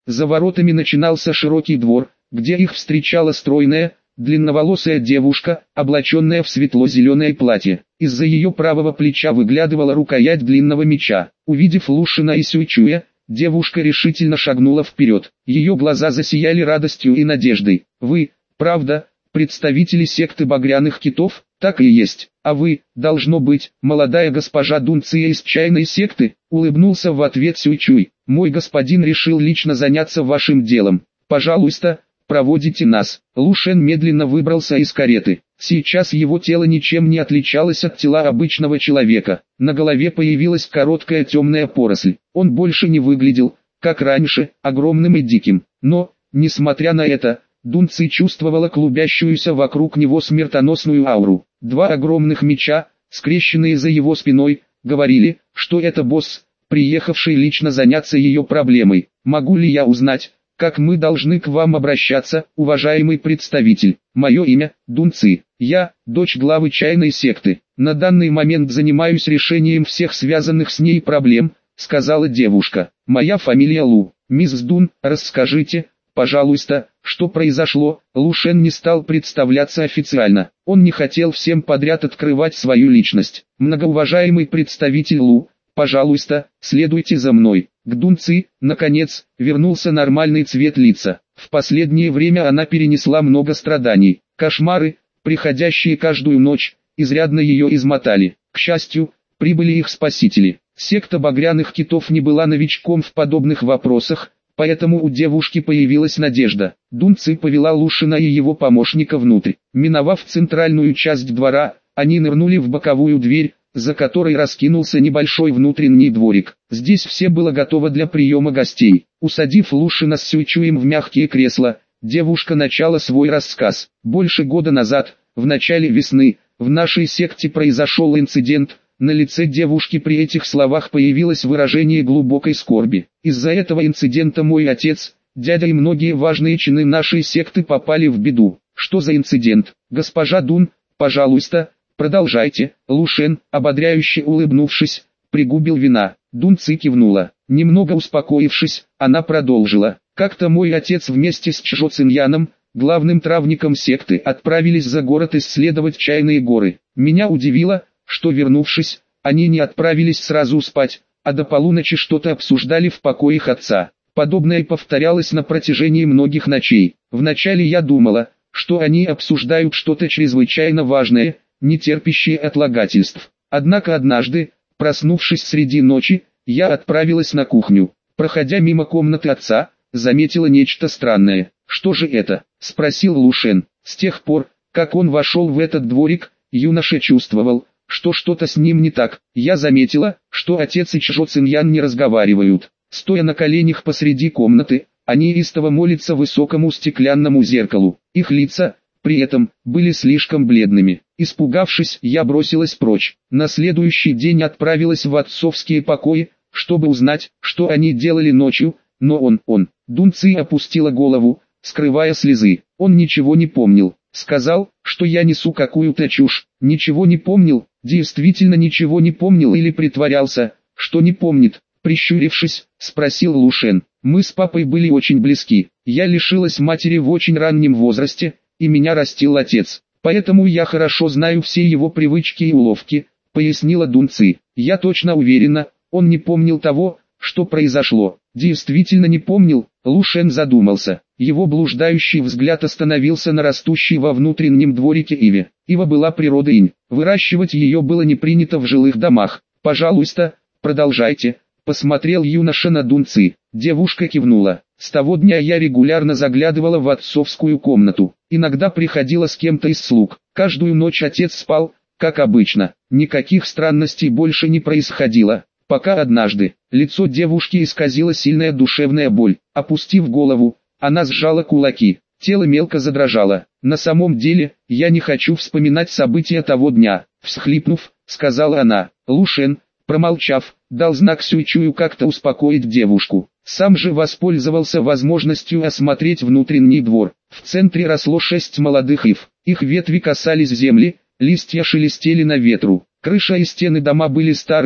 За воротами начинался широкий двор, где их встречала стройная, длинноволосая девушка, облаченная в светло-зеленое платье. Из-за ее правого плеча выглядывала рукоять длинного меча. Увидев Лушина и Сюйчуя, девушка решительно шагнула вперед. Ее глаза засияли радостью и надеждой. «Вы, правда, представители секты багряных китов?» «Так и есть. А вы, должно быть, молодая госпожа Дунция из чайной секты?» Улыбнулся в ответ Сюйчуй. «Мой господин решил лично заняться вашим делом. Пожалуйста, проводите нас». Лушен медленно выбрался из кареты. Сейчас его тело ничем не отличалось от тела обычного человека. На голове появилась короткая темная поросль. Он больше не выглядел, как раньше, огромным и диким. Но, несмотря на это, Дунци чувствовала клубящуюся вокруг него смертоносную ауру. Два огромных меча, скрещенные за его спиной, говорили, что это босс, приехавший лично заняться ее проблемой. «Могу ли я узнать, как мы должны к вам обращаться, уважаемый представитель? Мое имя – Дунци. Я – дочь главы чайной секты. На данный момент занимаюсь решением всех связанных с ней проблем», – сказала девушка. «Моя фамилия Лу. Мисс Дун, расскажите, пожалуйста, что произошло?» Лушен не стал представляться официально. Он не хотел всем подряд открывать свою личность. «Многоуважаемый представитель Лу, пожалуйста, следуйте за мной». К Дунци, наконец, вернулся нормальный цвет лица. В последнее время она перенесла много страданий. Кошмары, приходящие каждую ночь, изрядно ее измотали. К счастью, прибыли их спасители. Секта багряных китов не была новичком в подобных вопросах, поэтому у девушки появилась надежда. Дунци повела Лушина и его помощника внутрь. Миновав центральную часть двора, они нырнули в боковую дверь, за которой раскинулся небольшой внутренний дворик. Здесь все было готово для приема гостей. Усадив Лушина с Сюйчуем в мягкие кресла, девушка начала свой рассказ. «Больше года назад, в начале весны, в нашей секте произошел инцидент». На лице девушки при этих словах появилось выражение глубокой скорби. «Из-за этого инцидента мой отец, дядя и многие важные чины нашей секты попали в беду». «Что за инцидент? Госпожа Дун, пожалуйста, продолжайте». Лушен, ободряюще улыбнувшись, пригубил вина. Дунци кивнула. Немного успокоившись, она продолжила. «Как-то мой отец вместе с Чжо Циньяном, главным травником секты, отправились за город исследовать чайные горы. Меня удивило, что, вернувшись, они не отправились сразу спать, а до полуночи что-то обсуждали в покоях отца. Подобное повторялось на протяжении многих ночей. Вначале я думала, что они обсуждают что-то чрезвычайно важное, не терпящее отлагательств. Однако однажды, проснувшись среди ночи, я отправилась на кухню. Проходя мимо комнаты отца, заметила нечто странное. «Что же это?» – спросил Лушен. С тех пор, как он вошел в этот дворик, юноша чувствовал, что что-то с ним не так. Я заметила, что отец и Чжо Циньян не разговаривают. Стоя на коленях посреди комнаты, они истово молятся высокому стеклянному зеркалу. Их лица, при этом, были слишком бледными. Испугавшись, я бросилась прочь. На следующий день отправилась в отцовские покои, чтобы узнать, что они делали ночью, но он. Дунци опустила голову, скрывая слезы. Он ничего не помнил. Сказал, что я несу какую-то чушь. Ничего не помнил, действительно ничего не помнил или притворялся, что не помнит. Прищурившись, спросил Лушен. Мы с папой были очень близки. Я лишилась матери в очень раннем возрасте, и меня растил отец. Поэтому я хорошо знаю все его привычки и уловки, пояснила Дунци. Я точно уверена, он не помнил того, что произошло. Действительно не помнил. Лушен задумался. Его блуждающий взгляд остановился на растущей во внутреннем дворике иве. Ива была природой инь. Выращивать ее было не принято в жилых домах. «Пожалуйста, продолжайте», — посмотрел юноша на Дунци. Девушка кивнула. «С того дня я регулярно заглядывала в отцовскую комнату. Иногда приходила с кем-то из слуг. Каждую ночь отец спал, как обычно. Никаких странностей больше не происходило. Пока однажды, лицо девушки исказила сильная душевная боль. Опустив голову, она сжала кулаки. Тело мелко задрожало. На самом деле, я не хочу вспоминать события того дня. Всхлипнув, сказала она. Лушен, промолчав, дал знак Сюйчую как-то успокоить девушку. Сам же воспользовался возможностью осмотреть внутренний двор. В центре росло 6 молодых ив. Их ветви касались земли, листья шелестели на ветру. Крыша и стены дома были старыми,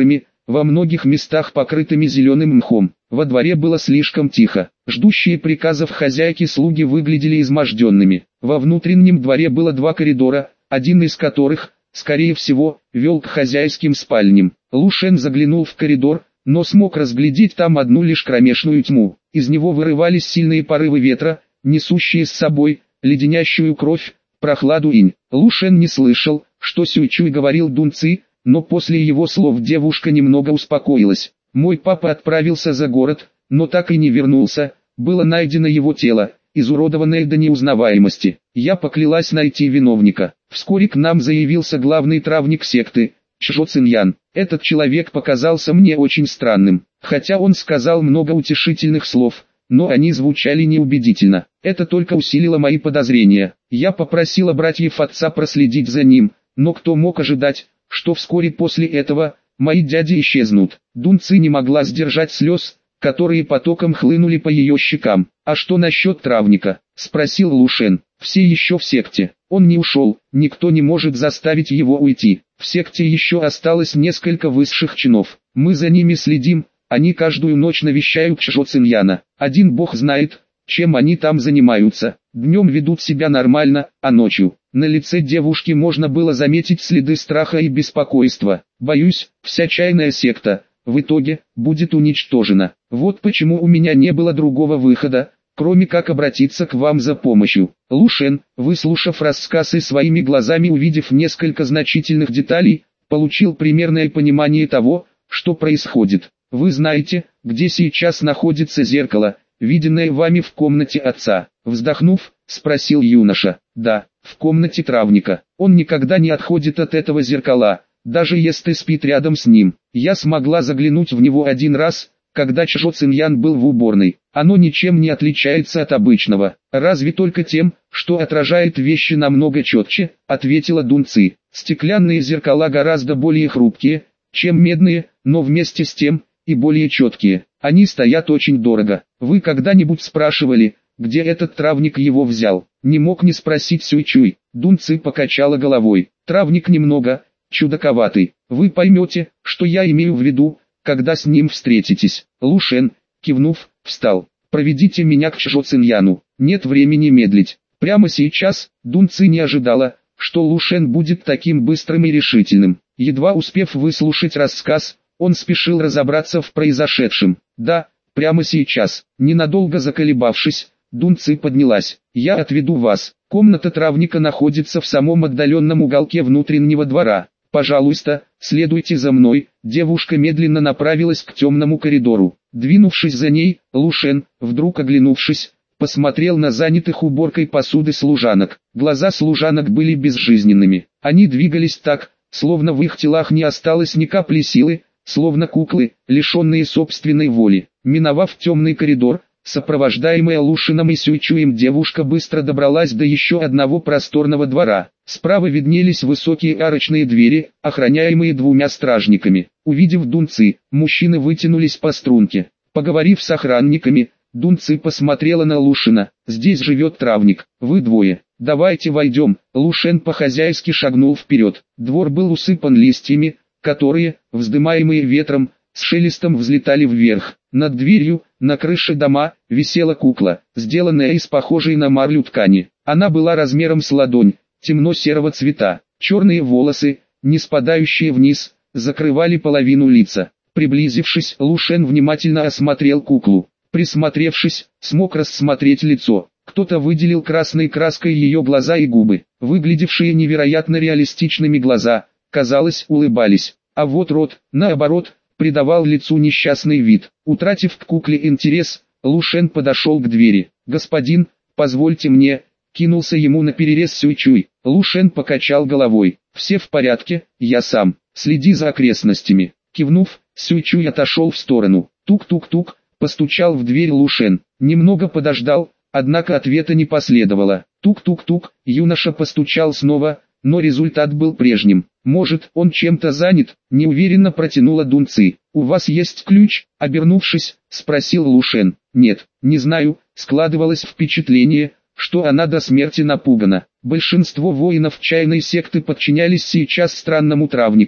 во многих местах покрытыми зеленым мхом. Во дворе было слишком тихо. Ждущие приказов хозяйки слуги выглядели изможденными. Во внутреннем дворе было два коридора, один из которых, скорее всего, вел к хозяйским спальням. Лу Шен заглянул в коридор, но смог разглядеть там одну лишь кромешную тьму. Из него вырывались сильные порывы ветра, несущие с собой леденящую кровь, прохладу инь. Лу Шен не слышал, что Сюйчуй говорил Дун Ци, но после его слов девушка немного успокоилась. «Мой папа отправился за город, но так и не вернулся. Было найдено его тело, изуродованное до неузнаваемости. Я поклялась найти виновника. Вскоре к нам заявился главный травник секты, Чжо Циньян. Этот человек показался мне очень странным, хотя он сказал много утешительных слов, но они звучали неубедительно. Это только усилило мои подозрения. Я попросила братьев отца проследить за ним, но кто мог ожидать, что вскоре после этого мои дяди исчезнут. Дун Ци не могла сдержать слез, которые потоком хлынули по ее щекам. «А что насчет травника?» – спросил Лу Шен. «Все еще в секте. Он не ушел, никто не может заставить его уйти. В секте еще осталось несколько высших чинов. Мы за ними следим, они каждую ночь навещают Чжо Циньяна. Один бог знает, чем они там занимаются. Днем ведут себя нормально, а ночью...» На лице девушки можно было заметить следы страха и беспокойства. «Боюсь, вся чайная секта, в итоге, будет уничтожена. Вот почему у меня не было другого выхода, кроме как обратиться к вам за помощью». Лу Шен, выслушав рассказ и своими глазами увидев несколько значительных деталей, получил примерное понимание того, что происходит. «Вы знаете, где сейчас находится зеркало, виденное вами в комнате отца?» Вздохнув, спросил юноша. «Да, в комнате травника. Он никогда не отходит от этого зеркала, даже если спит рядом с ним. Я смогла заглянуть в него один раз, когда Чжо Циньян был в уборной. Оно ничем не отличается от обычного, разве только тем, что отражает вещи намного четче», ответила Дун Ци. «Стеклянные зеркала гораздо более хрупкие, чем медные, но вместе с тем, и более четкие. Они стоят очень дорого. Вы когда-нибудь спрашивали, где этот травник его взял?» Не мог не спросить Сюйчуй. Дун Ци покачала головой. «Травник немного чудаковатый. Вы поймете, что я имею в виду, когда с ним встретитесь». Лу Шен, кивнув, встал. «Проведите меня к Чжо Циньяну. Нет времени медлить». Прямо сейчас Дун Ци не ожидала, что Лу Шен будет таким быстрым и решительным. Едва успев выслушать рассказ, он спешил разобраться в произошедшем. «Да, прямо сейчас». Ненадолго заколебавшись, Дун Ци поднялась. «Я отведу вас. Комната травника находится в самом отдаленном уголке внутреннего двора. Пожалуйста, следуйте за мной». Девушка медленно направилась к темному коридору. Двинувшись за ней, Лу Шен, вдруг оглянувшись, посмотрел на занятых уборкой посуды служанок. Глаза служанок были безжизненными. Они двигались так, словно в их телах не осталось ни капли силы, словно куклы, лишенные собственной воли. Миновав темный коридор, сопровождаемая Лу Шеном и Сюйчуем, девушка быстро добралась до еще одного просторного двора. Справа виднелись высокие арочные двери, охраняемые двумя стражниками. Увидев Дун Ци, мужчины вытянулись по струнке. Поговорив с охранниками, Дун Ци посмотрела на Лу Шена. «Здесь живет травник, вы двое. Давайте войдем». Лу Шен по-хозяйски шагнул вперед. Двор был усыпан листьями, которые, вздымаемые ветром, с шелестом взлетали вверх. Над дверью, на крыше дома, висела кукла, сделанная из похожей на марлю ткани. Она была размером с ладонь, темно-серого цвета. Черные волосы, не спадающие вниз, закрывали половину лица. Приблизившись, Лу Шен внимательно осмотрел куклу. Присмотревшись, смог рассмотреть лицо. Кто-то выделил красной краской ее глаза и губы. Выглядевшие невероятно реалистичными глаза, казалось, улыбались. А вот рот, наоборот, придавал лицу несчастный вид. Утратив к кукле интерес, Лу Шен подошел к двери. «Господин, позвольте мне», кинулся ему на перерез Сюйчуй. Лу Шен покачал головой. «Все в порядке, я сам. Следи за окрестностями». Кивнув, Сюйчуй отошел в сторону. Тук-тук-тук, постучал в дверь Лу Шен. Немного подождал, однако ответа не последовало. Тук-тук-тук, юноша постучал снова, но результат был прежним. «Может, он чем-то занят?» – неуверенно протянула Дун Ци. «У вас есть ключ?» – обернувшись, спросил Лу Шен. «Нет, не знаю», складывалось впечатление, что она до смерти напугана. Большинство воинов чайной секты подчинялись сейчас странному травнику,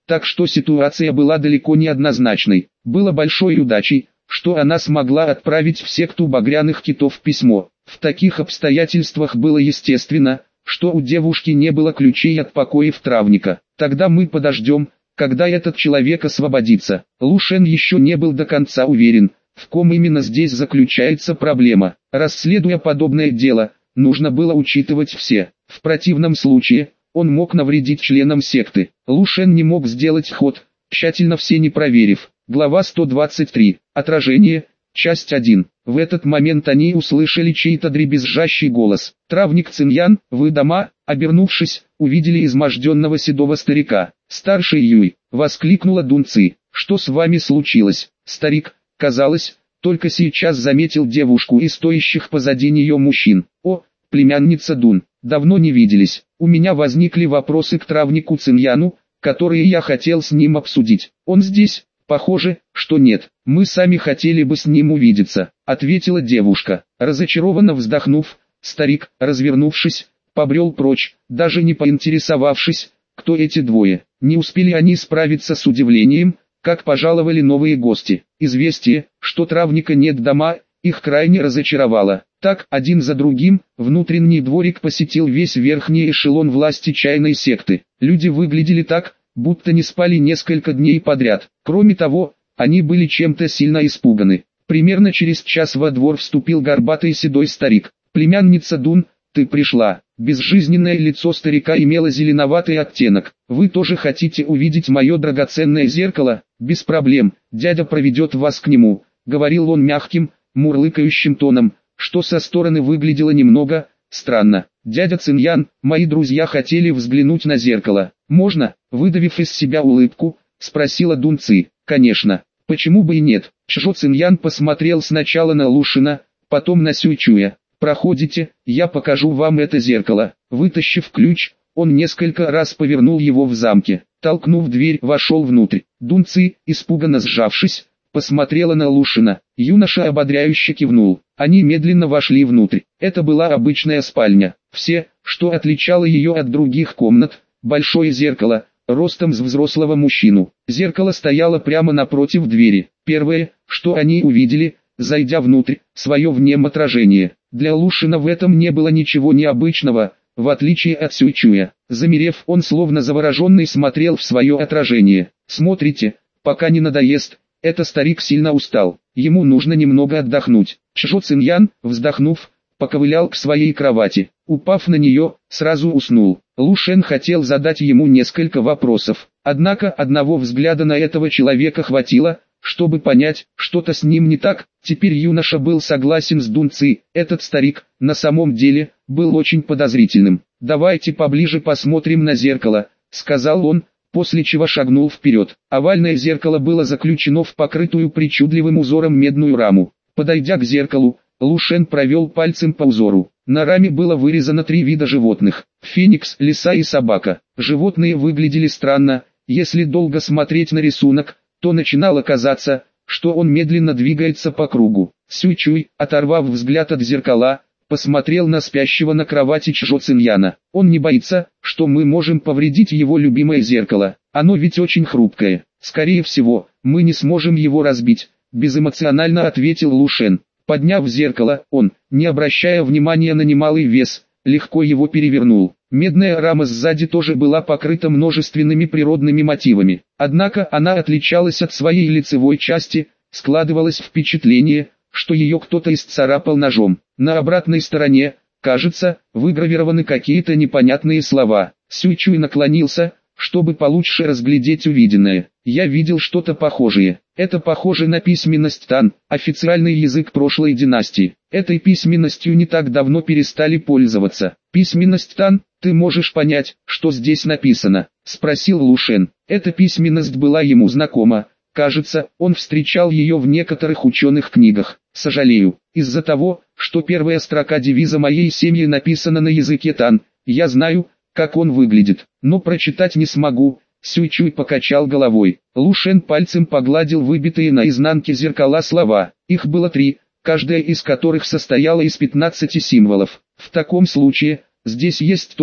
так что ситуация была далеко не однозначной. Было большой удачей, что она смогла отправить в секту багряных китов письмо. В таких обстоятельствах было естественно, что у девушки не было ключей от покоев травника. Тогда мы подождем, когда этот человек освободится. Лу Шен еще не был до конца уверен, в ком именно здесь заключается проблема. Расследуя подобное дело, нужно было учитывать все. В противном случае, он мог навредить членам секты. Лу Шен не мог сделать ход, тщательно все не проверив. Глава 123. Отражение. Часть 1. В этот момент они услышали чей-то дребезжащий голос. «Травник Циньян, вы дома?» Обернувшись, увидели изможденного седого старика. «Старший Юй!» — воскликнула Дун Ци. «Что с вами случилось?» Старик, казалось, только сейчас заметил девушку и стоящих позади нее мужчин. «О, племянница Дун, давно не виделись. У меня возникли вопросы к травнику Циньяну, которые я хотел с ним обсудить. Он здесь?» «Похоже, что нет. Мы сами хотели бы с ним увидеться», — ответила девушка. Разочарованно вздохнув, старик, развернувшись, побрел прочь, даже не поинтересовавшись, кто эти двое. Не успели они справиться с удивлением, как пожаловали новые гости. Известие, что травника нет дома, их крайне разочаровало. Так, один за другим, внутренний дворик посетил весь верхний эшелон власти чайной секты. Люди выглядели так, будто не спали несколько дней подряд. Кроме того, они были чем-то сильно испуганы. Примерно через час во двор вступил горбатый седой старик. «Племянница Дун, ты пришла». Безжизненное лицо старика имело зеленоватый оттенок. «Вы тоже хотите увидеть мое драгоценное зеркало? Без проблем, дядя проведет вас к нему», — говорил он мягким, мурлыкающим тоном, что со стороны выглядело немного странно. «Дядя Циньян, мои друзья хотели взглянуть на зеркало. Можно?» Выдавив из себя улыбку, спросила Дун Ци. «Конечно, почему бы и нет?» Чжо Циньян посмотрел сначала на Лушина, потом на Сюйчуя. «Проходите, я покажу вам это зеркало». Вытащив ключ, он несколько раз повернул его в замке. Толкнув дверь, вошел внутрь. Дун Ци, испуганно сжавшись, посмотрела на Лушина. Юноша ободряюще кивнул. Они медленно вошли внутрь. Это была обычная спальня. Все, что отличало ее от других комнат, большое зеркало, ростом с взрослого мужчину. Зеркало стояло прямо напротив двери. Первое, что они увидели, зайдя внутрь, свое в нем отражение. Для Лушина в этом не было ничего необычного, в отличие от Сюйчуя. Замерев, он словно завороженный смотрел в свое отражение. «Смотрите, пока не надоест». Это старик сильно устал. Ему нужно немного отдохнуть. Чжо Циньян, вздохнув, поковылял к своей кровати. Упав на нее, сразу уснул. Лу Шен хотел задать ему несколько вопросов. Однако одного взгляда на этого человека хватило, чтобы понять, что-то с ним не так. Теперь юноша был согласен с Дун Ци. Этот старик, на самом деле, был очень подозрительным. «Давайте поближе посмотрим на зеркало», — сказал он, после чего шагнул вперед. Овальное зеркало было заключено в покрытую причудливым узором медную раму. Подойдя к зеркалу, Лу Шен провел пальцем по узору. На раме было вырезано 3 вида животных: феникс, лиса и собака. Животные выглядели странно. Если долго смотреть на рисунок, то начинало казаться, что он медленно двигается по кругу. Сюйчуй, оторвав взгляд от зеркала, посмотрел на спящего на кровати Чжо Циньяна. «Он не боится, что мы можем повредить его любимое зеркало. Оно ведь очень хрупкое. Скорее всего, мы не сможем его разбить», — безэмоционально ответил Лу Шен. Подняв зеркало, он, не обращая внимания на немалый вес, легко его перевернул. Медная рама сзади тоже была покрыта множественными природными мотивами. Однако она отличалась от своей лицевой части, складывалось впечатление, что ее кто-то исцарапал ножом. На обратной стороне, кажется, выгравированы какие-то непонятные слова. Сюйчуй наклонился, чтобы получше разглядеть увиденное. «Я видел что-то похожее. Это похоже на письменность Тан, официальный язык прошлой династии. Этой письменностью не так давно перестали пользоваться». «Письменность Тан, ты можешь понять, что здесь написано?» — спросил Лу Шен. Эта письменность была ему знакома. Кажется, он встречал ее в некоторых ученых книгах. «Сожалею, из-за того, что первая строка девиза моей семьи написана на языке Тан, я знаю, как он выглядит, но прочитать не смогу». Сюйчуй покачал головой. Лу Шен пальцем погладил выбитые на изнанке зеркала слова. Их было 3, каждая из которых состояла из 15 символов. «В таком случае, здесь есть тот,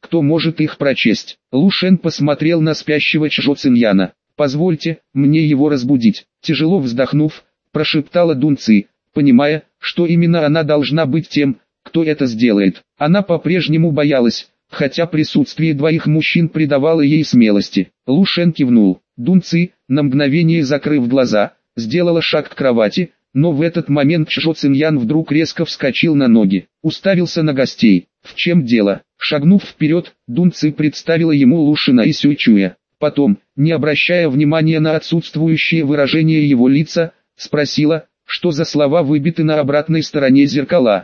кто может их прочесть. Лушен посмотрел на спящего Чжо Циньяна. «Позвольте мне его разбудить». Тяжело вздохнув, прошептала Дун Ци, понимая, что именно она должна быть тем, кто это сделает. Она по-прежнему боялась, хотя присутствие двоих мужчин придавало ей смелости. Лушен кивнул. Дун Ци, на мгновение закрыв глаза, сделала шаг к кровати, но в этот момент Чжо Циньян вдруг резко вскочил на ноги, уставился на гостей. «В чем дело?» Шагнув вперед, Дун Ци представила ему Лушена и Сюйчуя. Потом, не обращая внимания на отсутствующее выражение его лица, спросила, что за слова выбиты на обратной стороне зеркала.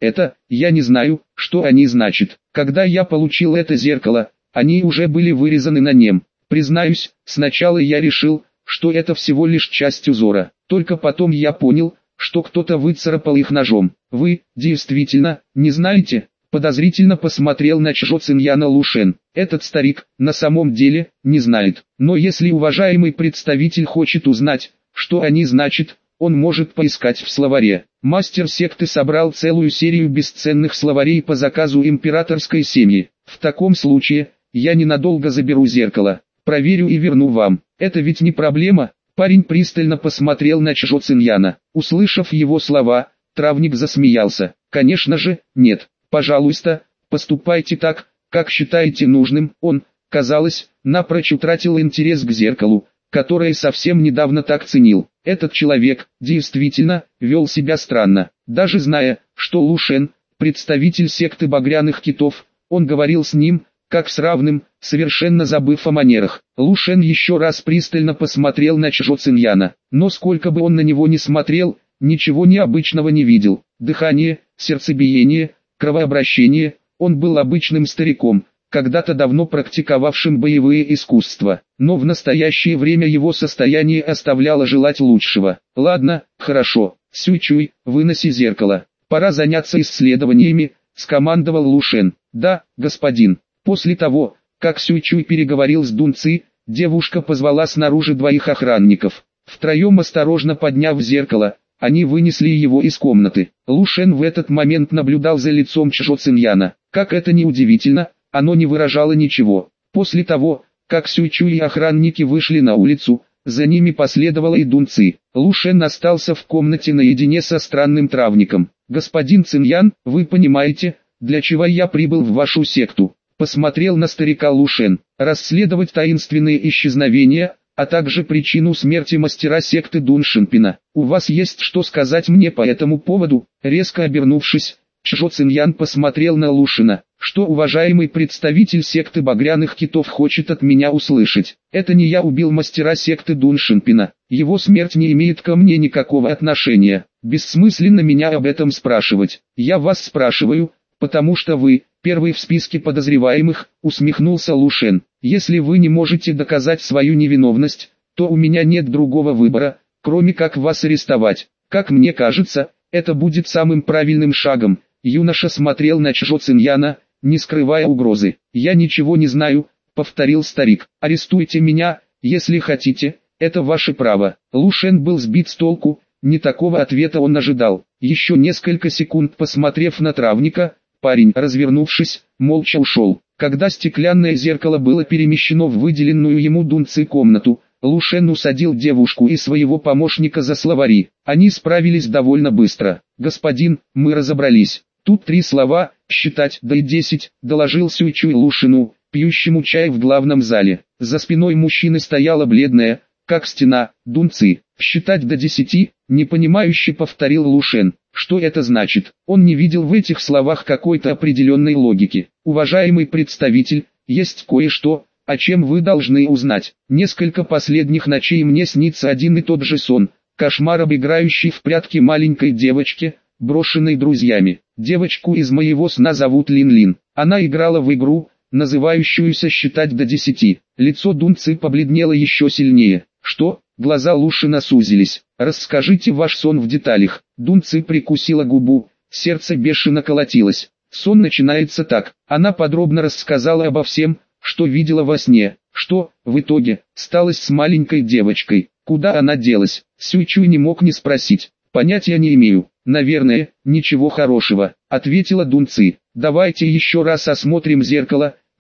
Я не знаю, что они значат. Когда я получил это зеркало, они уже были вырезаны на нем. Признаюсь, сначала я решил, что это всего лишь часть узора. Только потом я понял, что кто-то выцарапал их ножом. Вы, действительно, не знаете? Подозрительно посмотрел на Чжо Циньяна Лушен. Этот старик, на самом деле, не знает. Но если уважаемый представитель хочет узнать, что они значат, он может поискать в словаре. Мастер секты собрал целую серию бесценных словарей по заказу императорской семьи. В таком случае, я ненадолго заберу зеркало, проверю и верну вам. Это ведь не проблема. Парень пристально посмотрел на Чжо Циньяна. Услышав его слова, травник засмеялся. Конечно же, нет. Пожалуйста, поступайте так, как считаете нужным. Он, казалось, напрочь утратил интерес к зеркалу, которое совсем недавно так ценил. Этот человек, действительно, вел себя странно. Даже зная, что Лушен, представитель секты багряных китов, он говорил с ним, как с равным, совершенно забыв о манерах. Лушен еще раз пристально посмотрел на Чжо Циньяна, но сколько бы он на него ни смотрел, ничего необычного не видел. Дыхание, сердцебиение, кровообращение, он был обычным стариком, когда-то давно практиковавшим боевые искусства, но в настоящее время его состояние оставляло желать лучшего. «Ладно, хорошо, Сюйчуй, выноси зеркало, пора заняться исследованиями», — скомандовал Лушен. «Да, господин». После того, как Сюйчуй переговорил с Дун Ци, девушка позвала снаружи двоих охранников. Втроем осторожно подняв зеркало, они вынесли его из комнаты. Лушен в этот момент наблюдал за лицом Чжо Циньяна. Как это ни удивительно, оно не выражало ничего. После того, как Сюйчуй и охранники вышли на улицу, за ними последовала и Дун Ци. Лушен остался в комнате наедине со странным травником. «Господин Циньян, вы понимаете, для чего я прибыл в вашу секту?» Посмотрел на старика Лушен. «Расследовать таинственные исчезновения, а также причину смерти мастера секты Дун Шинпина. У вас есть что сказать мне по этому поводу?» Резко обернувшись, Чжо Циньян посмотрел на Лушена. «Что уважаемый представитель секты багряных китов хочет от меня услышать? Это не я убил мастера секты Дун Шинпина. Его смерть не имеет ко мне никакого отношения. Бессмысленно меня об этом спрашивать. Я вас спрашиваю, потому что вы, первый в списке подозреваемых», усмехнулся Лушен. «Если вы не можете доказать свою невиновность, то у меня нет другого выбора, кроме как вас арестовать. Как мне кажется, это будет самым правильным шагом». Юноша смотрел на Чжо Циньяна, не скрывая угрозы. «Я ничего не знаю», — повторил старик. «Арестуйте меня, если хотите, это ваше право». Лушен был сбит с толку, не такого ответа он ожидал. Еще несколько секунд посмотрев на травника, парень, развернувшись, молча ушел. Когда стеклянное зеркало было перемещено в выделенную ему Дун Ци комнату, Лушен усадил девушку и своего помощника за словари. Они справились довольно быстро. «Господин, мы разобрались. Тут 3 слова, считать до 10, доложил Сюйчуй Лушену, пьющему чай в главном зале. За спиной мужчины стояла бледная, как стена, Дун Ци. «Считать до 10, непонимающе повторил Лушен. Что это значит? Он не видел в этих словах какой-то определенной логики. «Уважаемый представитель, есть кое-что, о чем вы должны узнать. Несколько последних ночей мне снится один и тот же сон. Кошмар об играющей в прятки маленькой девочке, брошенной друзьями. Девочку из моего сна зовут Лин-Лин. Она играла в игру, называющуюся «Считать до 10». Лицо Дун Ци побледнело еще сильнее. «Что?» Глаза Лушена сузились. «Расскажите ваш сон в деталях». Дун Ци прикусила губу, сердце бешено колотилось. Сон начинается так. Она подробно рассказала обо всем, что видела во сне. Что, в итоге, сталось с маленькой девочкой? Куда она делась? Сюйчуй не мог не спросить. «Понятия не имею. Наверное, ничего хорошего», — ответила Дун Ци. «Давайте еще раз осмотрим зеркало»,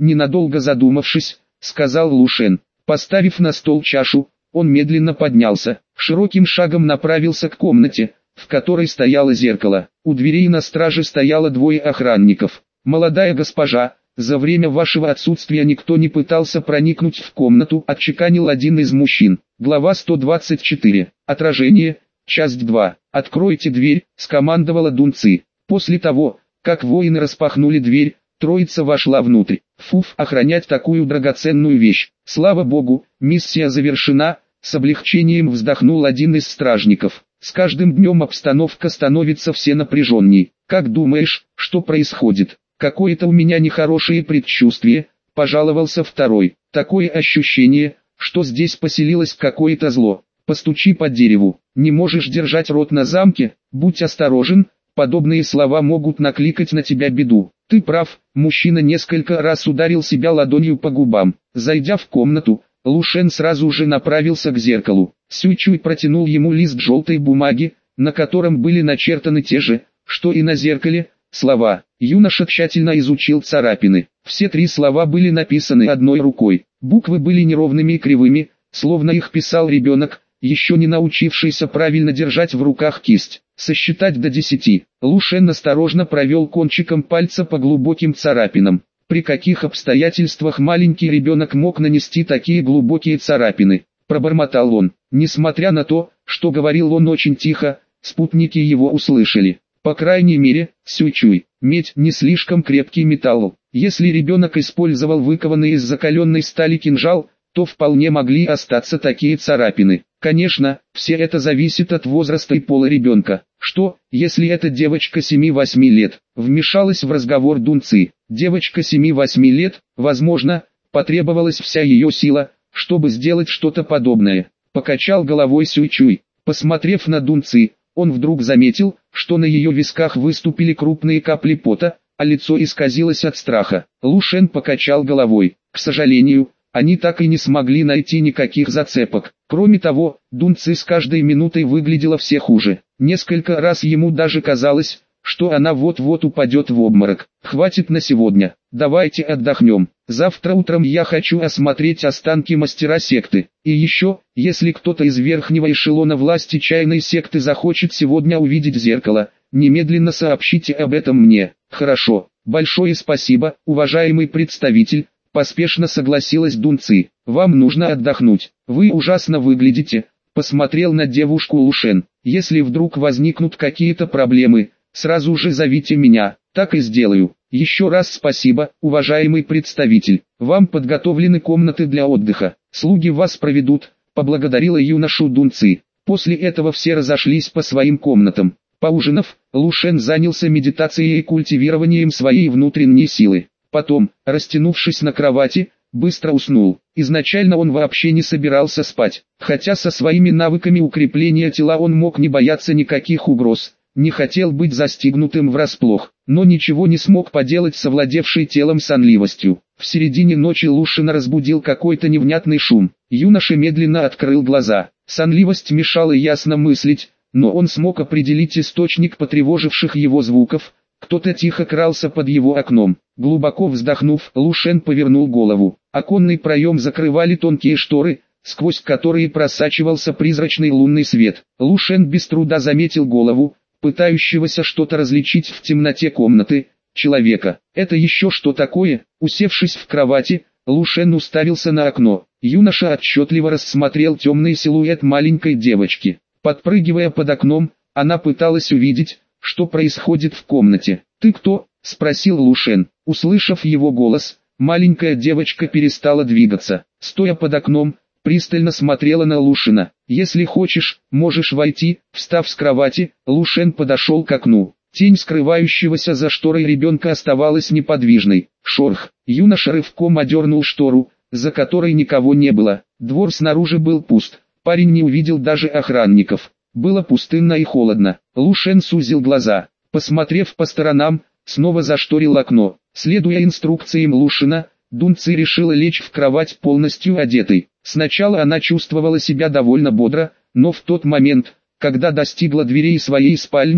ненадолго задумавшись, сказал Лушен. Поставив на стол чашу, он медленно поднялся, широким шагом направился к комнате, в которой стояло зеркало. У дверей на страже стояло двое охранников. «Молодая госпожа, за время вашего отсутствия никто не пытался проникнуть в комнату», отчеканил один из мужчин. Глава 124. Отражение. Часть 2. «Откройте дверь», скомандовала Дунци. После того, как воины распахнули дверь, троица вошла внутрь. Фуф, охранять такую драгоценную вещь. Слава богу, миссия завершена, с облегчением вздохнул один из стражников. С каждым днем обстановка становится все напряженней. Как думаешь, что происходит? Какое-то у меня нехорошее предчувствие, пожаловался второй. Такое ощущение, что здесь поселилось какое-то зло. Постучи по дереву. Не можешь держать рот на замке? Будь осторожен, подобные слова могут накликать на тебя беду. Ты прав, мужчина несколько раз ударил себя ладонью по губам. Зайдя в комнату, Лушен сразу же направился к зеркалу. Сюйчуй протянул ему лист желтой бумаги, на котором были начертаны те же, что и на зеркале, слова. Юноша тщательно изучил царапины. Все три слова были написаны одной рукой. Буквы были неровными и кривыми, словно их писал ребенок, еще не научившийся правильно держать в руках кисть. Сосчитать до 10. Лушен осторожно провел кончиком пальца по глубоким царапинам. При каких обстоятельствах маленький ребенок мог нанести такие глубокие царапины? Пробормотал он. Несмотря на то, что говорил он очень тихо, спутники его услышали. По крайней мере, Сюйчуй, медь не слишком крепкий металл. Если ребенок использовал выкованный из закаленной стали кинжал, то вполне могли остаться такие царапины. Конечно, все это зависит от возраста и пола ребенка. Что, если эта девочка 7-8 лет? Вмешалась в разговор Дунци. Девочка 7-8 лет, возможно, потребовалась вся ее сила, чтобы сделать что-то подобное. Покачал головой Сюйчуй. Посмотрев на Дунци, он вдруг заметил, что на ее висках выступили крупные капли пота, а лицо исказилось от страха. Лушен покачал головой. К сожалению, они так и не смогли найти никаких зацепок. Кроме того, Дунци с каждой минутой выглядела все хуже. Несколько раз ему даже казалось, что она вот-вот упадет в обморок. «Хватит на сегодня, давайте отдохнем. Завтра утром я хочу осмотреть останки мастера секты. И еще, если кто-то из верхнего эшелона власти чайной секты захочет сегодня увидеть зеркало, немедленно сообщите об этом мне». «Хорошо, большое спасибо, уважаемый представитель», поспешно согласилась Дунци. «Вам нужно отдохнуть. Вы ужасно выглядите», посмотрел на девушку Лушен. «Если вдруг возникнут какие-то проблемы, сразу же зовите меня, так и сделаю. Еще раз спасибо, уважаемый представитель. Вам подготовлены комнаты для отдыха. Слуги вас проведут», поблагодарила юношу Дунци. После этого все разошлись по своим комнатам. Поужинав, Лушен занялся медитацией и культивированием своей внутренней силы. Потом, растянувшись на кровати, быстро уснул. Изначально он вообще не собирался спать, хотя со своими навыками укрепления тела он мог не бояться никаких угроз, не хотел быть застигнутым врасплох, но ничего не смог поделать с овладевшей телом сонливостью. В середине ночи Лушена разбудил какой-то невнятный шум. Юноша медленно открыл глаза. Сонливость мешала ясно мыслить, но он смог определить источник потревоживших его звуков. Кто-то тихо крался под его окном. Глубоко вздохнув, Лушен повернул голову. Оконный проем закрывали тонкие шторы, сквозь которые просачивался призрачный лунный свет. Лушен без труда заметил голову, пытающегося что-то различить в темноте комнаты, человека. «Это еще что такое?» Усевшись в кровати, Лушен уставился на окно. Юноша отчетливо рассмотрел темный силуэт маленькой девочки. Подпрыгивая под окном, она пыталась увидеть, что происходит в комнате. «Ты кто?» – спросил Лушен. Услышав его голос, маленькая девочка перестала двигаться. Стоя под окном, пристально смотрела на Лушена. «Если хочешь, можешь войти». Встав с кровати, Лушен подошел к окну. Тень скрывающегося за шторой ребенка оставалась неподвижной. Шорх. Юноша рывком одернул штору, за которой никого не было. Двор снаружи был пуст. Парень не увидел даже охранников. Было пустынно и холодно. Лушен сузил глаза. Посмотрев по сторонам, снова зашторил окно. Следуя инструкциям Лушена, Дунци решила лечь в кровать полностью одетой. Сначала она чувствовала себя довольно бодро, но в тот момент, когда достигла дверей своей спальни,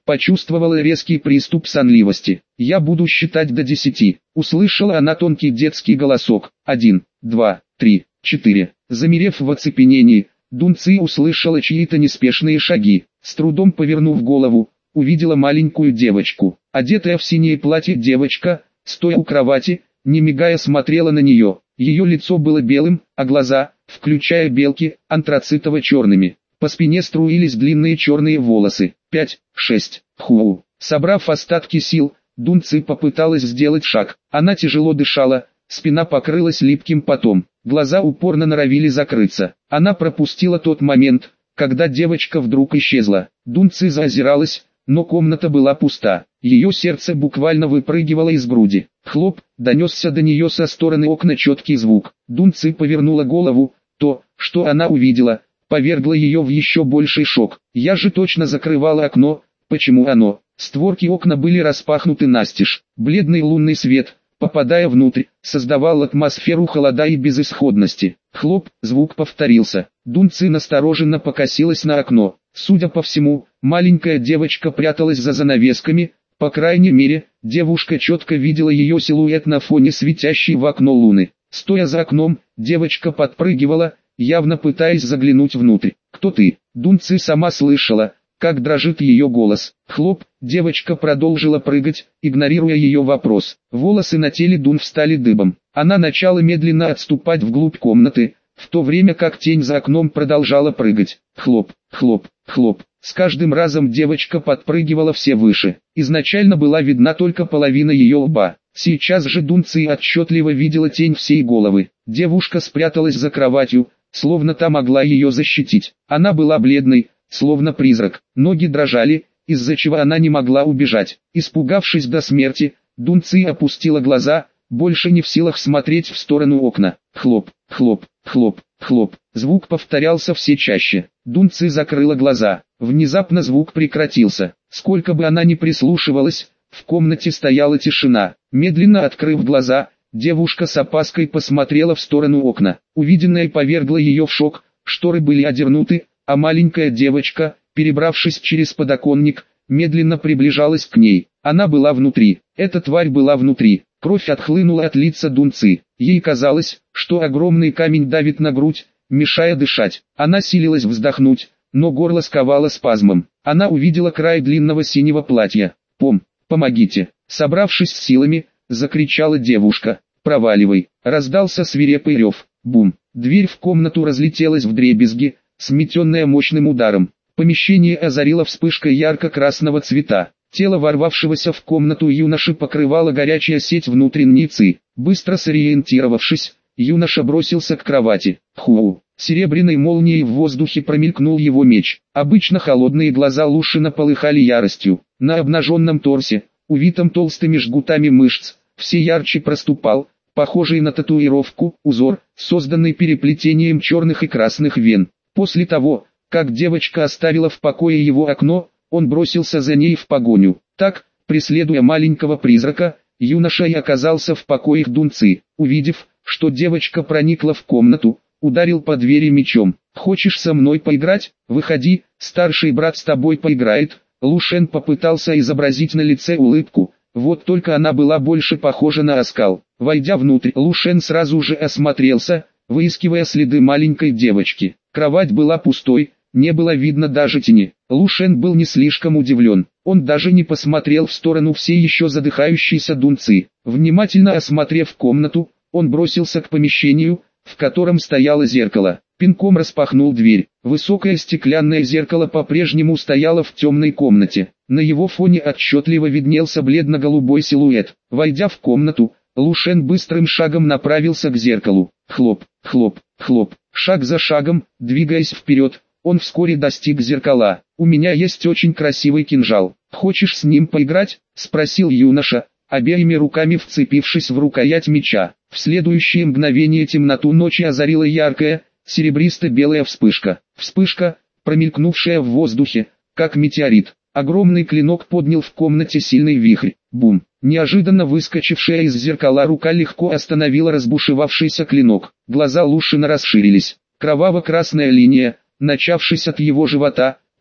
почувствовала резкий приступ сонливости. «Я буду считать до 10. Услышала она тонкий детский голосок. 1, 2, 3, 4. Замерев в оцепенении, Дун Ци услышала чьи-то неспешные шаги. С трудом повернув голову, увидела маленькую девочку. Одетая в синее платье девочка, стоя у кровати, не мигая смотрела на нее. Ее лицо было белым, а глаза, включая белки, антрацитово-черными. По спине струились длинные черные волосы. 5, 6. Ху. Собрав остатки сил, Дун Ци попыталась сделать шаг. Она тяжело дышала, спина покрылась липким потом. Глаза упорно норовили закрыться. Она пропустила тот момент, когда девочка вдруг исчезла. Дун Ци заозиралась, но комната была пуста. Ее сердце буквально выпрыгивало из груди. Хлоп, донесся до нее со стороны окна четкий звук. Дун Ци повернула голову. То, что она увидела, повергло ее в еще больший шок. «Я же точно закрывала окно, почему оно?» Створки окна были распахнуты настежь. Бледный лунный свет, попадая внутрь, создавал атмосферу холода и безысходности. Хлоп, звук повторился. Дун Ци настороженно покосилась на окно. Судя по всему, маленькая девочка пряталась за занавесками. По крайней мере, девушка четко видела ее силуэт на фоне светящей в окно луны. Стоя за окном, девочка подпрыгивала, явно пытаясь заглянуть внутрь. «Кто ты?» Дун Ци сама слышала, как дрожит ее голос. Хлоп, девочка продолжила прыгать, игнорируя ее вопрос. Волосы на теле Дун встали дыбом. Она начала медленно отступать вглубь комнаты, в то время как тень за окном продолжала прыгать. Хлоп, хлоп, хлоп. С каждым разом девочка подпрыгивала все выше. Изначально была видна только половина ее лба. Сейчас же Дун Ци отчетливо видела тень всей головы. Девушка спряталась за кроватью, словно та могла ее защитить. Она была бледной, словно призрак. Ноги дрожали, из-за чего она не могла убежать. Испугавшись до смерти, Дун Ци опустила глаза, больше не в силах смотреть в сторону окна. Хлоп, хлоп, хлоп, хлоп. Звук повторялся все чаще. Дун Ци закрыла глаза. Внезапно звук прекратился. Сколько бы она ни прислушивалась, в комнате стояла тишина. Медленно открыв глаза, девушка с опаской посмотрела в сторону окна. Увиденное повергло ее в шок. Шторы были одернуты, а маленькая девочка, перебравшись через подоконник, медленно приближалась к ней. Она была внутри. Эта тварь была внутри. Кровь отхлынула от лица Дун Ци. Ей казалось, что огромный камень давит на грудь, мешая дышать. Она силилась вздохнуть, но горло сковало спазмом. Она увидела край длинного синего платья. Помогите!» Собравшись с силами, закричала девушка. «Проваливай!» Раздался свирепый рев. Бум! Дверь в комнату разлетелась вдребезги, сметенная мощным ударом. Помещение озарила вспышка ярко-красного цвета. Тело ворвавшегося в комнату юноши покрывала горячая сеть внутренней ци. Быстро сориентировавшись, юноша бросился к кровати. Ху! Серебряной молнией в воздухе промелькнул его меч. Обычно холодные глаза Лушина полыхали яростью. На обнаженном торсе, увитом толстыми жгутами мышц, все ярче проступал, похожий на татуировку, узор, созданный переплетением черных и красных вен. После того, как девочка оставила в покое его окно, он бросился за ней в погоню. Так, преследуя маленького призрака, юноша и оказался в покоях Дун Ци. Увидев, что девочка проникла в комнату, ударил по двери мечом. «Хочешь со мной поиграть? Выходи, старший брат с тобой поиграет». Лушен попытался изобразить на лице улыбку, вот только она была больше похожа на оскал. Войдя внутрь, Лушен сразу же осмотрелся, выискивая следы маленькой девочки. Кровать была пустой, не было видно даже тени. Лушен был не слишком удивлен. Он даже не посмотрел в сторону все еще задыхающейся Дун Ци. Внимательно осмотрев комнату, он бросился к помещению, в котором стояло зеркало. Пинком распахнул дверь. Высокое стеклянное зеркало по-прежнему стояло в темной комнате. На его фоне отчетливо виднелся бледно-голубой силуэт. Войдя в комнату, Лушен быстрым шагом направился к зеркалу. Хлоп, хлоп, хлоп. Шаг за шагом, двигаясь вперед, он вскоре достиг зеркала. «У меня есть очень красивый кинжал. Хочешь с ним поиграть?» — спросил юноша, обеими руками вцепившись в рукоять меча. В следующее мгновение темноту ночи озарила яркая, серебристо-белая вспышка. Вспышка, промелькнувшая в воздухе, как метеорит. Огромный клинок поднял в комнате сильный вихрь. Бум! Неожиданно выскочившая из зеркала рука легко остановила разбушевавшийся клинок. Глаза Лушина расширились. Кроваво-красная линия, начавшись от его живота,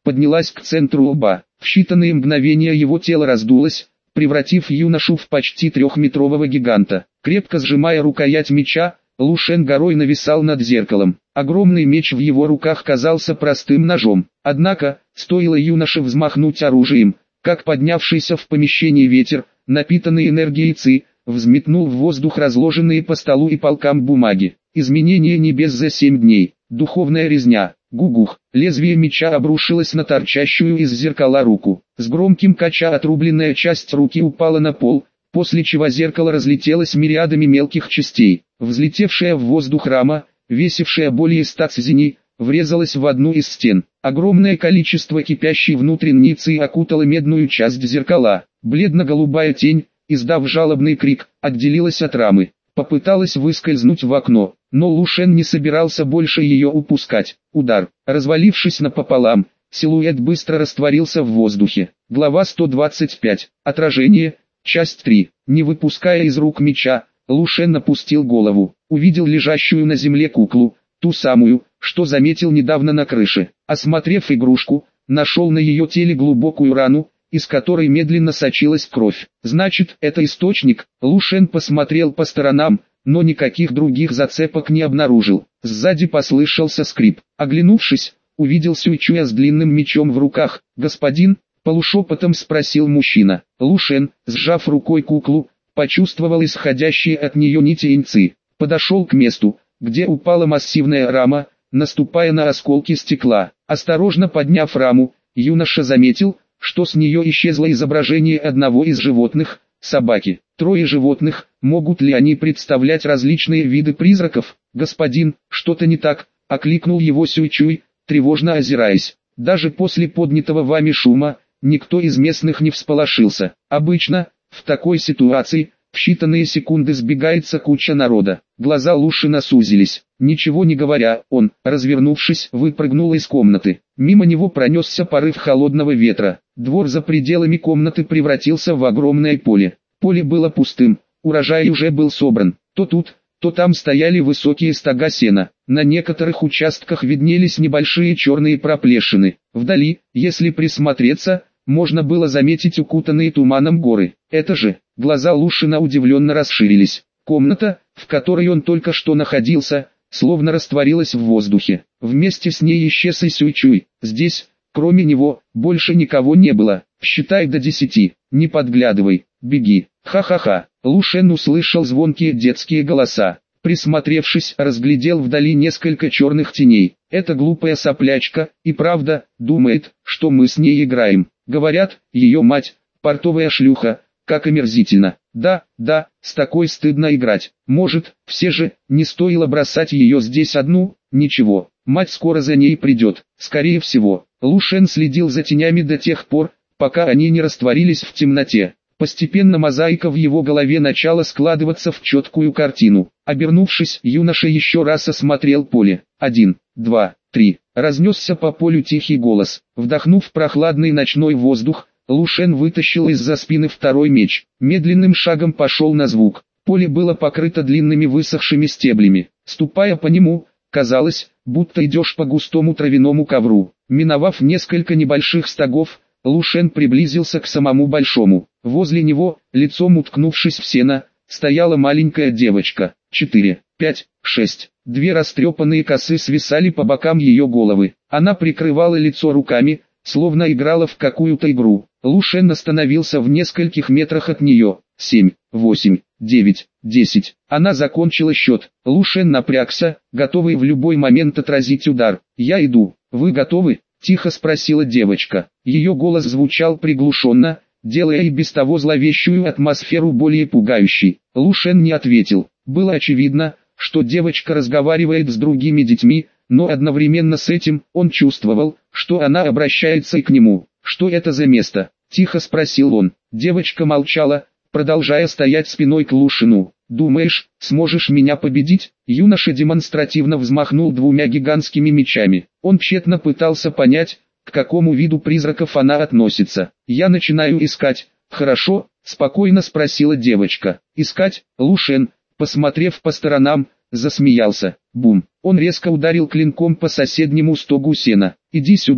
поднялась к центру лба. В считанные мгновения его тело раздулось, превратив юношу в почти трехметрового гиганта. Крепко сжимая рукоять меча, Лу Шен горой нависал над зеркалом. Огромный меч в его руках казался простым ножом. Однако, стоило юноше взмахнуть оружием, как поднявшийся в помещении ветер, напитанный энергией Ци, взметнул в воздух разложенные по столу и полкам бумаги. Изменение небес за 7 дней. Духовная резня. Гугух. Лезвие меча обрушилось на торчащую из зеркала руку. С громким кача отрубленная часть руки упала на пол, после чего зеркало разлетелось мириадами мелких частей. Взлетевшая в воздух рама, весившая более 100 цзиней, врезалась в одну из стен. Огромное количество кипящей внутренней Ци окутало медную часть зеркала. Бледно-голубая тень, издав жалобный крик, отделилась от рамы. Попыталась выскользнуть в окно, но Лу Шен не собирался больше ее упускать. Удар. Развалившись напополам, силуэт быстро растворился в воздухе. Глава 125. Отражение. Часть 3. Не выпуская из рук меча, Лу Шен опустил голову. Увидел лежащую на земле куклу, ту самую, что заметил недавно на крыше. Осмотрев игрушку, нашел на ее теле глубокую рану, из которой медленно сочилась кровь. Значит, это источник. Лу Шен посмотрел по сторонам, но никаких других зацепок не обнаружил. Сзади послышался скрип. Оглянувшись, увидел Сюйчуя с длинным мечом в руках. «Господин?» — полушепотом спросил мужчина. Лу Шен, сжав рукой куклу, почувствовал исходящие от нее нити иньци. Подошел к месту, где упала массивная рама, наступая на осколки стекла. Осторожно подняв раму, юноша заметил, что с нее исчезло изображение одного из животных, собаки. Трое животных, могут ли они представлять различные виды призраков? «Господин, что-то не так», — окликнул его Сюйчуй, тревожно озираясь. Даже после поднятого вами шума, никто из местных не всполошился. Обычно, в такой ситуации, в считанные секунды сбегается куча народа. Глаза Лу Шена сузились. Ничего не говоря, он, развернувшись, выпрыгнул из комнаты. Мимо него пронесся порыв холодного ветра. Двор за пределами комнаты превратился в огромное поле. Поле было пустым, урожай уже был собран. То тут, то там стояли высокие стога сена. На некоторых участках виднелись небольшие черные проплешины. Вдали, если присмотреться, можно было заметить укутанные туманом горы. Это же, глаза Лу Шена удивленно расширились. Комната, в которой он только что находился, словно растворилась в воздухе. Вместе с ней исчез и Сюйчуй. Здесь, кроме него, больше никого не было. «Считай до 10, не подглядывай, беги». Ха-ха-ха. Лу Шен услышал звонкие детские голоса. Присмотревшись, разглядел вдали несколько черных теней. Эта глупая соплячка, и правда, думает, что мы с ней играем. Говорят, ее мать, портовая шлюха, как омерзительно. Да, с такой стыдно играть. Может, все же, не стоило бросать ее здесь одну? Ничего, мать скоро за ней придет. Скорее всего. Лу Шен следил за тенями до тех пор, пока они не растворились в темноте. Постепенно мозаика в его голове начала складываться в четкую картину. Обернувшись, юноша еще раз осмотрел поле. 1, 2, 3. Разнесся по полю тихий голос. Вдохнув прохладный ночной воздух, Лу Шен вытащил из-за спины второй меч. Медленным шагом пошел на звук. Поле было покрыто длинными высохшими стеблями. Ступая по нему, казалось, будто идешь по густому травяному ковру. Миновав несколько небольших стогов, Лу Шен приблизился к самому большому. Возле него, лицом уткнувшись в сено, стояла маленькая девочка. 4, 5, 6. Две растрепанные косы свисали по бокам ее головы. Она прикрывала лицо руками, словно играла в какую-то игру. Лу Шен остановился в нескольких метрах от нее. 7, 8, 9, 10. Она закончила счет. Лу Шен напрягся, готовый в любой момент отразить удар. «Я иду. Вы готовы?» — тихо спросила девочка. Ее голос звучал приглушенно, делая и без того зловещую атмосферу более пугающей. Лу Шен не ответил. Было очевидно, что девочка разговаривает с другими детьми, но одновременно с этим он чувствовал, что она обращается и к нему. «Что это за место?» — тихо спросил он. Девочка молчала, продолжая стоять спиной к Лу Шену. «Думаешь, сможешь меня победить?» Юноша демонстративно взмахнул двумя гигантскими мечами. Он тщетно пытался понять, к какому виду призраков она относится. «Я начинаю искать». «Хорошо?» — спокойно спросила девочка. «Искать?» Лу Шен, посмотрев по сторонам, засмеялся. Бум! Он резко ударил клинком по соседнему стогу сена. «Иди сюда!»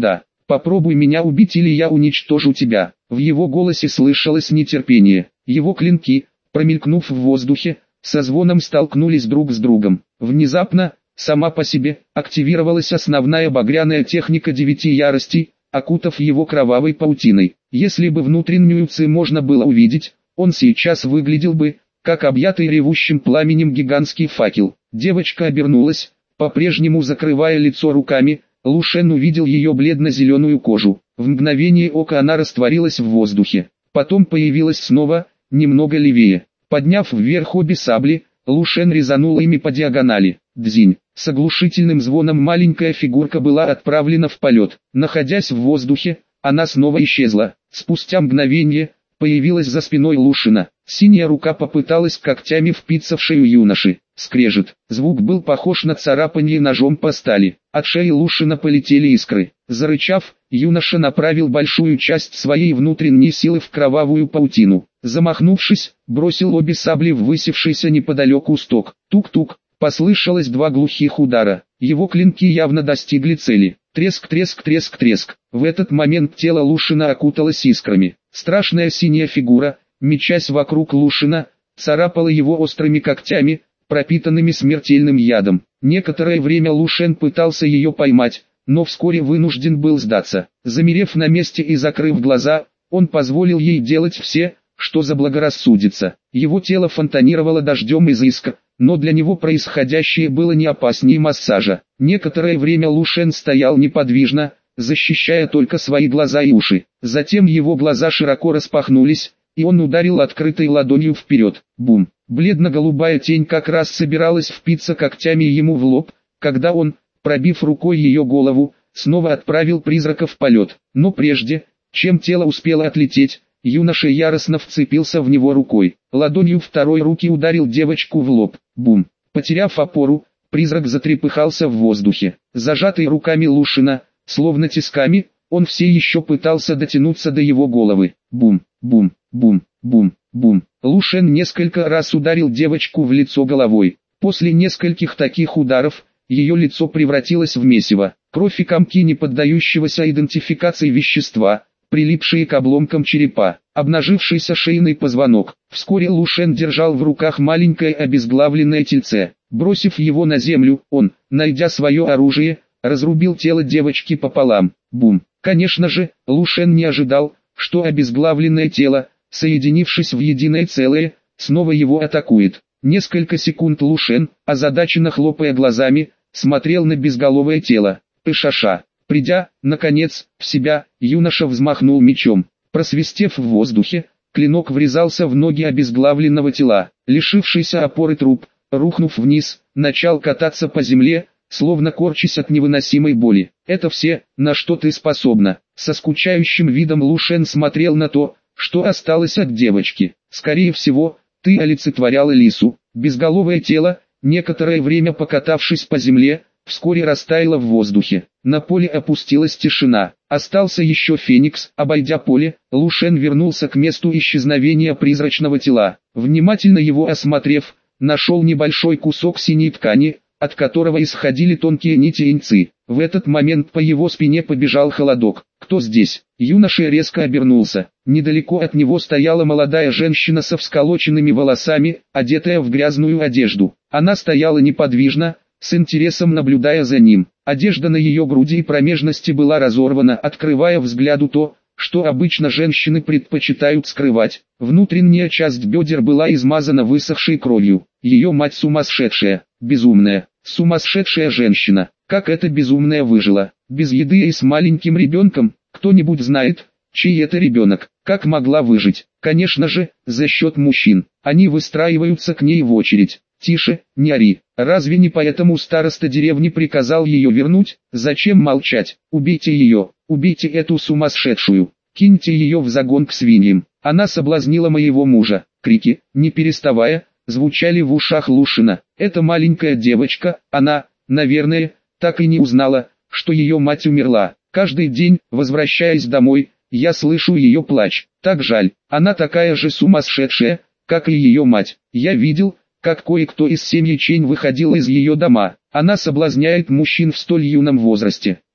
Попробуй меня убить, или я уничтожу тебя. В его голосе слышалось нетерпение. Его клинки, промелькнув в воздухе, со звоном столкнулись друг с другом. Внезапно, сама по себе, активировалась основная багряная техника 9 яростей, окутав его кровавой паутиной. Если бы внутреннюю ци можно было увидеть, он сейчас выглядел бы, как объятый ревущим пламенем гигантский факел. Девочка обернулась, по-прежнему закрывая лицо руками. Лу Шен увидел ее бледно-зеленую кожу. В мгновение ока она растворилась в воздухе. Потом появилась снова, немного левее. Подняв вверх обе сабли, Лу Шен резанул ими по диагонали. Дзинь. С оглушительным звоном маленькая фигурка была отправлена в полет. Находясь в воздухе, она снова исчезла. Спустя мгновение, появилась за спиной Лушина. Синяя рука попыталась когтями впиться в шею юноши. Скрежет. Звук был похож на царапанье ножом по стали. От шеи Лушина полетели искры. Зарычав, юноша направил большую часть своей внутренней силы в кровавую паутину. Замахнувшись, бросил обе сабли в высевшийся неподалеку сток. Тук-тук. Послышалось 2 глухих удара. Его клинки явно достигли цели. Треск, треск, треск, треск. В этот момент тело Лушина окуталось искрами. Страшная синяя фигура, мечась вокруг Лушина, царапала его острыми когтями, пропитанными смертельным ядом. Некоторое время Лу Шен пытался ее поймать, но вскоре вынужден был сдаться. Замерев на месте и закрыв глаза, он позволил ей делать все, что заблагорассудится. Его тело фонтанировало дождем из искр, но для него происходящее было не опаснее массажа. Некоторое время Лу Шен стоял неподвижно, защищая только свои глаза и уши. Затем его глаза широко распахнулись, и он ударил открытой ладонью вперед. Бум! Бледно-голубая тень как раз собиралась впиться когтями ему в лоб, когда он, пробив рукой ее голову, снова отправил призрака в полет. Но прежде, чем тело успело отлететь, юноша яростно вцепился в него рукой. Ладонью второй руки ударил девочку в лоб. Бум! Потеряв опору, призрак затрепыхался в воздухе. Зажатый руками Лушина, словно тисками, он все еще пытался дотянуться до его головы. Бум! Бум! Бум! Бум! Бум! Лу Шен несколько раз ударил девочку в лицо головой. После нескольких таких ударов, ее лицо превратилось в месиво. Кровь и комки неподдающегося идентификации вещества, прилипшие к обломкам черепа, обнажившийся шейный позвонок. Вскоре Лу Шен держал в руках маленькое обезглавленное тельце. Бросив его на землю, он, найдя свое оружие, разрубил тело девочки пополам. Бум! Конечно же, Лу Шен не ожидал, что обезглавленное тело, соединившись в единое целое, снова его атакует. Несколько секунд Лу Шен, озадаченно хлопая глазами, смотрел на безголовое тело. Пышаша. Придя, наконец, в себя, юноша взмахнул мечом. Просвистев в воздухе, клинок врезался в ноги обезглавленного тела. Лишившийся опоры труп, рухнув вниз, начал кататься по земле, словно корчась от невыносимой боли. «Это все, на что ты способна». Со скучающим видом Лу Шен смотрел на то, что осталось от девочки. «Скорее всего, ты олицетворяла лису». Безголовое тело, некоторое время покатавшись по земле, вскоре растаяло в воздухе. На поле опустилась тишина. Остался еще Феникс. Обойдя поле, Лу Шен вернулся к месту исчезновения призрачного тела. Внимательно его осмотрев, нашел небольшой кусок синей ткани, от которого исходили тонкие нити иньци. В этот момент по его спине побежал холодок. «Кто здесь?» Юноша резко обернулся. Недалеко от него стояла молодая женщина со всколоченными волосами, одетая в грязную одежду. Она стояла неподвижно, с интересом наблюдая за ним. Одежда на ее груди и промежности была разорвана, открывая взгляду то, что обычно женщины предпочитают скрывать. Внутренняя часть бедер была измазана высохшей кровью. Ее мать сумасшедшая, безумная, сумасшедшая женщина. Как эта безумная выжила? Без еды и с маленьким ребенком? Кто-нибудь знает, чей это ребенок? Как могла выжить? Конечно же, за счет мужчин. Они выстраиваются к ней в очередь. «Тише, не ори. Разве не поэтому староста деревни приказал ее вернуть? Зачем молчать? Убейте ее, убейте эту сумасшедшую, киньте ее в загон к свиньям. Она соблазнила моего мужа». Крики, не переставая, звучали в ушах Лушина. Эта маленькая девочка, она, наверное, так и не узнала, что ее мать умерла. Каждый день, возвращаясь домой, я слышу ее плач. Так жаль, она такая же сумасшедшая, как и ее мать. Я видел, как кое-кто из семьи Чень выходил из ее дома. Она соблазняет мужчин в столь юном возрасте.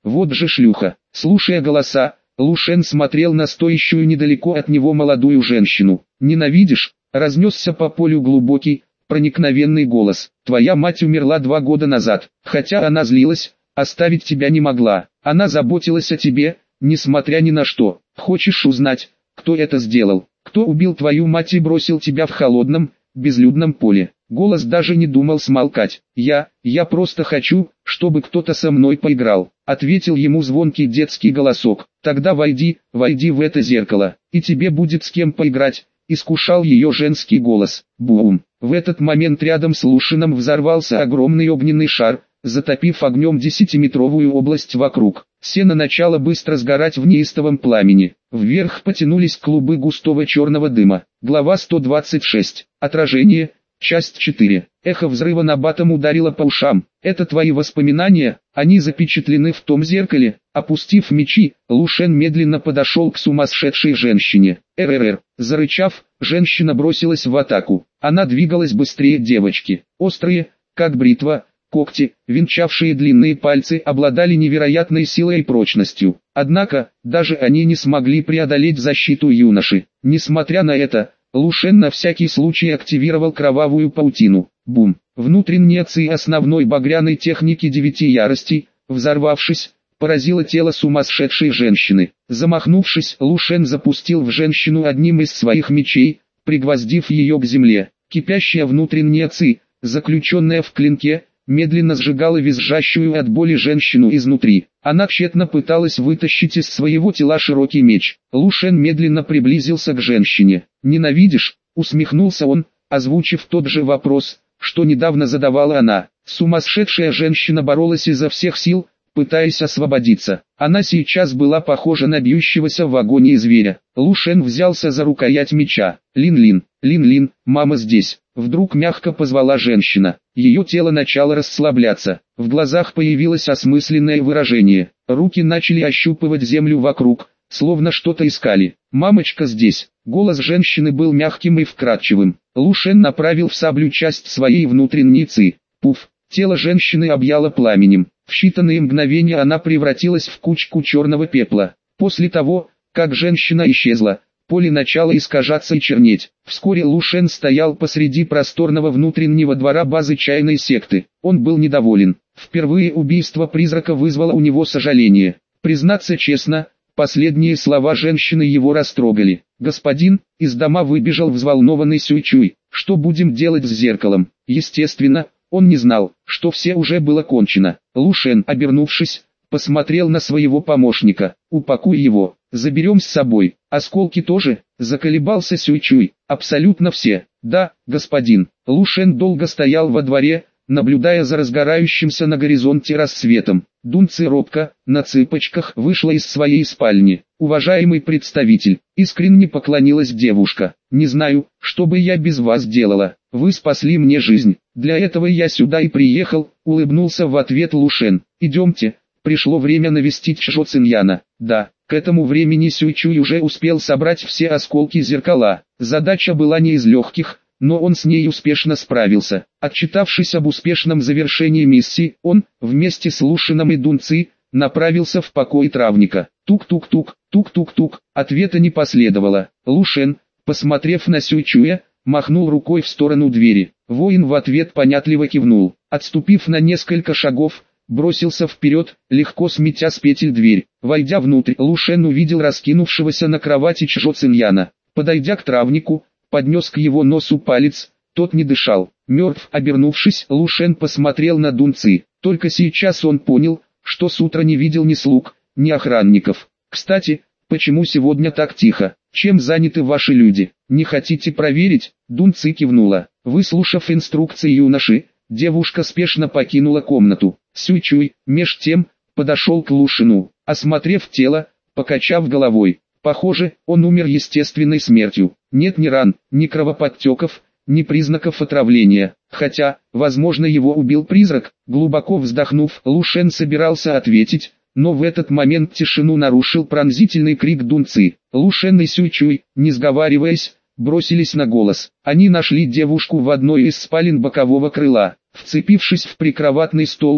Вот же шлюха. Слушая голоса, Лушен смотрел на стоящую недалеко от него молодую женщину. «Ненавидишь?» — разнесся по полю глубокий, проникновенный голос. «Твоя мать умерла 2 года назад, хотя она злилась, оставить тебя не могла. Она заботилась о тебе, несмотря ни на что. Хочешь узнать, кто это сделал? Кто убил твою мать и бросил тебя в холодном, безлюдном поле?» Голос даже не думал смолкать. «Я просто хочу, чтобы кто-то со мной поиграл», — ответил ему звонкий детский голосок. «Тогда войди в это зеркало, и тебе будет с кем поиграть», — искушал ее женский голос. Бум! В этот момент рядом с Лушином взорвался огромный огненный шар, затопив огнем 10-метровую область вокруг. Сено начало быстро сгорать в неистовом пламени. Вверх потянулись клубы густого черного дыма. Глава 126. Отражение. Часть 4. Эхо взрыва набатом ударило по ушам. «Это твои воспоминания, они запечатлены в том зеркале». Опустив мечи, Лушен медленно подошел к сумасшедшей женщине. «РРР». Зарычав, женщина бросилась в атаку. Она двигалась быстрее девочки. Острые, как бритва, когти, венчавшие длинные пальцы, обладали невероятной силой и прочностью. Однако, даже они не смогли преодолеть защиту юноши. Несмотря на это, Лушен на всякий случай активировал кровавую паутину. Бум! Внутренняя ци основной багряной техники 9 яростей, взорвавшись, поразила тело сумасшедшей женщины. Замахнувшись, Лушен запустил в женщину одним из своих мечей, пригвоздив ее к земле. Кипящая внутренняя ци, заключенная в клинке, медленно сжигала визжащую от боли женщину изнутри. Она тщетно пыталась вытащить из своего тела широкий меч. Лушен медленно приблизился к женщине. «Ненавидишь?» — усмехнулся он, озвучив тот же вопрос, что недавно задавала она. Сумасшедшая женщина боролась изо всех сил, пытаясь освободиться. Она сейчас была похожа на бьющегося в агонии зверя. Лушен взялся за рукоять меча. «Лин-Лин, Лин-Лин, мама здесь!» Вдруг мягко позвала женщина. Ее тело начало расслабляться. В глазах появилось осмысленное выражение. Руки начали ощупывать землю вокруг, словно что-то искали. «Мамочка здесь!» Голос женщины был мягким и вкрадчивым. Лушен направил в саблю часть своей внутренней ци. Пуф! Тело женщины объяло пламенем. В считанные мгновения она превратилась в кучку черного пепла. После того, как женщина исчезла, поле начало искажаться и чернеть. Вскоре Лушен стоял посреди просторного внутреннего двора базы чайной секты. Он был недоволен. Впервые убийство призрака вызвало у него сожаление. Признаться честно, последние слова женщины его растрогали. «Господин», из дома выбежал взволнованный Сюйчуй. «Что будем делать с зеркалом?» Естественно, он не знал, что все уже было кончено. Лушен, обернувшись, посмотрел на своего помощника. «Упакуй его, заберем с собой. Осколки тоже?» Заколебался Сюйчуй. «Абсолютно все». «Да, господин». Лушен долго стоял во дворе, наблюдая за разгорающимся на горизонте рассветом. Дунци робко, на цыпочках, вышла из своей спальни. «Уважаемый представитель», искренне поклонилась девушка. «Не знаю, что бы я без вас делала. Вы спасли мне жизнь. Для этого я сюда и приехал», улыбнулся в ответ Лушен. «Идемте, пришло время навестить Чжо Циньяна». Да, к этому времени Сюйчуй уже успел собрать все осколки зеркала. Задача была не из легких, но он с ней успешно справился. Отчитавшись об успешном завершении миссии, он, вместе с Лушином и Дунци, направился в покой травника. Тук-тук-тук, тук-тук-тук, ответа не последовало. Лушен, посмотрев на Сюйчуя, махнул рукой в сторону двери. Воин в ответ понятливо кивнул. Отступив на несколько шагов, бросился вперед, легко сметя с петель дверь. Войдя внутрь, Лушен увидел раскинувшегося на кровати Чжо Циньяна. Подойдя к травнику, поднес к его носу палец, тот не дышал. Мертв. Обернувшись, Лушен посмотрел на Дунци. Только сейчас он понял, что с утра не видел ни слуг, ни охранников. «Кстати, почему сегодня так тихо? Чем заняты ваши люди? Не хотите проверить?» Дунци кивнула. Выслушав инструкции юноши, девушка спешно покинула комнату. Сюйчуй, меж тем, подошел к Лушину. Осмотрев тело, покачав головой. Похоже, он умер естественной смертью. Нет ни ран, ни кровоподтеков, ни признаков отравления. Хотя, возможно, его убил призрак. Глубоко вздохнув, Лушен собирался ответить, но в этот момент тишину нарушил пронзительный крик Дунци. Лушен и Сюйчуй, не сговариваясь, бросились на голос. Они нашли девушку в одной из спален бокового крыла. Вцепившись в прикроватный столбик,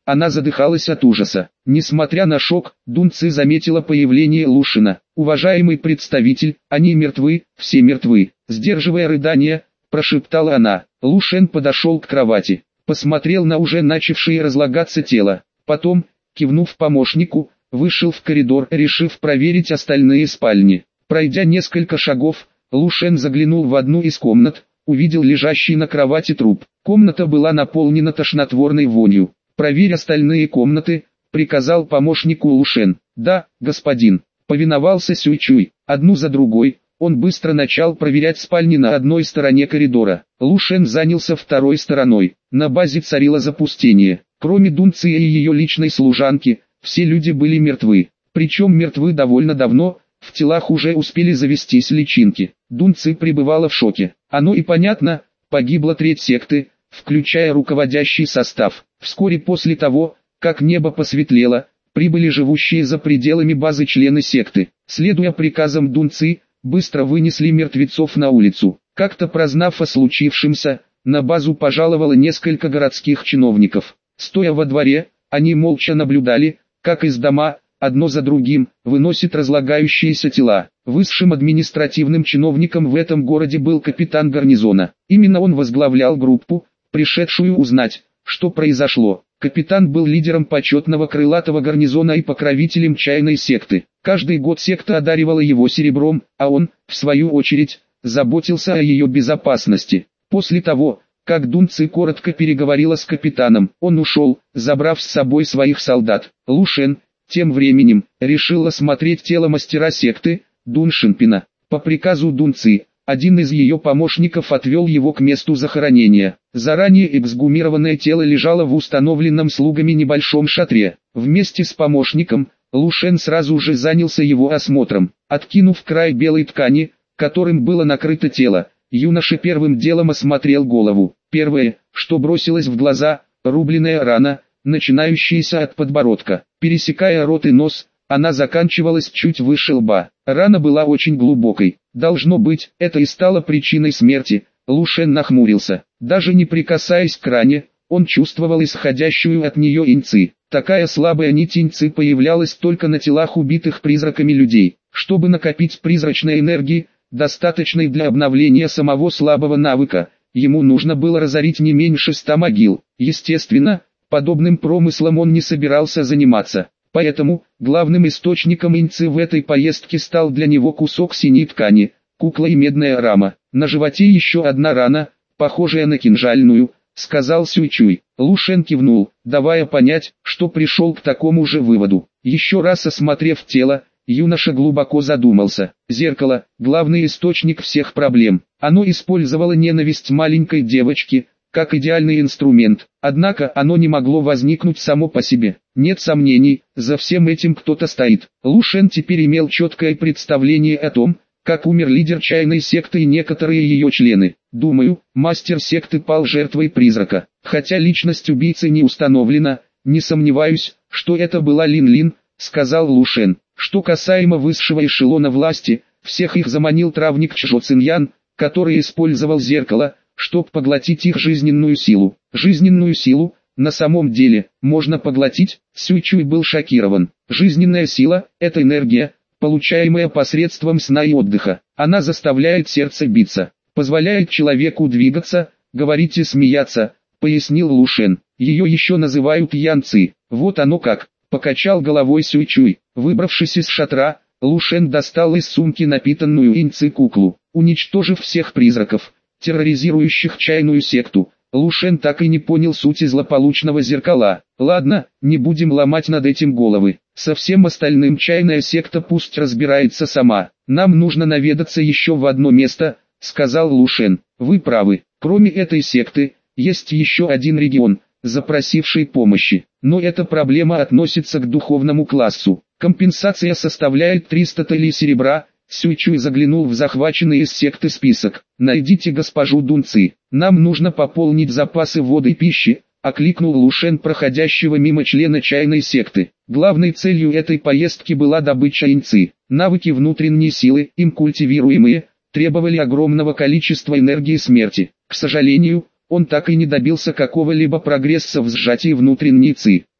она задыхалась от ужаса. Несмотря на шок, Дун Ци заметила появление Лушена. «Уважаемый представитель, они мертвы, все мертвы», сдерживая рыдания, прошептала она. Лушен подошел к кровати, посмотрел на уже начавшее разлагаться тело, потом, кивнув помощнику, вышел в коридор, решив проверить остальные спальни. Пройдя несколько шагов, Лушен заглянул в одну из комнат, увидел лежащий на кровати труп. Комната была наполнена тошнотворной вонью. «Проверь остальные комнаты», — приказал помощнику Лушен. «Да, господин», — повиновался Сюйчуй. Одну за другой, он быстро начал проверять спальни на одной стороне коридора. Лушен занялся второй стороной. На базе царило запустение. Кроме Дун Ци и ее личной служанки, все люди были мертвы. Причем мертвы довольно давно, в телах уже успели завестись личинки. Дун Ци пребывала в шоке. Оно и понятно, погибла треть секты, включая руководящий состав. Вскоре после того, как небо посветлело, прибыли живущие за пределами базы члены секты. Следуя приказам Дун Ци, быстро вынесли мертвецов на улицу. Как-то прознав о случившемся, на базу пожаловало несколько городских чиновников. Стоя во дворе, они молча наблюдали, как из дома, одно за другим, выносят разлагающиеся тела. Высшим административным чиновником в этом городе был капитан гарнизона. Именно он возглавлял группу, пришедшую узнать, что произошло. Капитан был лидером почетного крылатого гарнизона и покровителем чайной секты. Каждый год секта одаривала его серебром, а он, в свою очередь, заботился о ее безопасности. После того, как Дун Ци коротко переговорила с капитаном, он ушел, забрав с собой своих солдат. Лушен, тем временем, решил осмотреть тело мастера секты, Дун Шинпина. По приказу Дун Ци, один из ее помощников отвел его к месту захоронения. Заранее эксгумированное тело лежало в установленном слугами небольшом шатре. Вместе с помощником, Лушен сразу же занялся его осмотром. Откинув край белой ткани, которым было накрыто тело, юноша первым делом осмотрел голову. Первое, что бросилось в глаза, рубленная рана, начинающаяся от подбородка. Пересекая рот и нос, она заканчивалась чуть выше лба. Рана была очень глубокой. Должно быть, это и стало причиной смерти. Лушен нахмурился. Даже не прикасаясь к ране, он чувствовал исходящую от нее иньци. Такая слабая нить иньци появлялась только на телах убитых призраками людей. Чтобы накопить призрачной энергии, достаточной для обновления самого слабого навыка, ему нужно было разорить не меньше 100 могил. Естественно, подобным промыслом он не собирался заниматься. Поэтому, главным источником иньци в этой поездке стал для него кусок синей ткани, кукла и медная рама. На животе еще одна рана, похожая на кинжальную, сказал Сюйчуй. Лушен кивнул, давая понять, что пришел к такому же выводу. Еще раз осмотрев тело, юноша глубоко задумался. Зеркало – главный источник всех проблем. Оно использовало ненависть маленькой девочки, как идеальный инструмент, однако оно не могло возникнуть само по себе. Нет сомнений, за всем этим кто-то стоит. Лушен теперь имел четкое представление о том, как умер лидер чайной секты и некоторые ее члены. Думаю, мастер секты пал жертвой призрака. Хотя личность убийцы не установлена, не сомневаюсь, что это была Лин-Лин, сказал Лушен. Что касаемо высшего эшелона власти, всех их заманил травник Чжо Циньян, который использовал зеркало, чтобы поглотить их жизненную силу. Жизненную силу, на самом деле, можно поглотить? Сюйчуй был шокирован. Жизненная сила – это энергия, получаемая посредством сна и отдыха. Она заставляет сердце биться, позволяет человеку двигаться, говорить и смеяться, пояснил Лушен. Ее еще называют янци. Вот оно как, покачал головой Сюйчуй. Выбравшись из шатра, Лушен достал из сумки напитанную иньци куклу. Уничтожив всех призраков, терроризирующих чайную секту, Лушен так и не понял сути злополучного зеркала. Ладно, не будем ломать над этим головы. Со всем остальным чайная секта пусть разбирается сама. Нам нужно наведаться еще в одно место, сказал Лушен. Вы правы, кроме этой секты, есть еще один регион, запросивший помощи. Но эта проблема относится к духовному классу. Компенсация составляет 300 талий серебра. Сюйчуй заглянул в захваченный из секты список. «Найдите госпожу Дун Ци. Нам нужно пополнить запасы воды и пищи», — окликнул Лушен проходящего мимо члена чайной секты. Главной целью этой поездки была добыча иньци. Навыки внутренней силы, им культивируемые, требовали огромного количества энергии смерти. К сожалению, он так и не добился какого-либо прогресса в сжатии внутренней ци.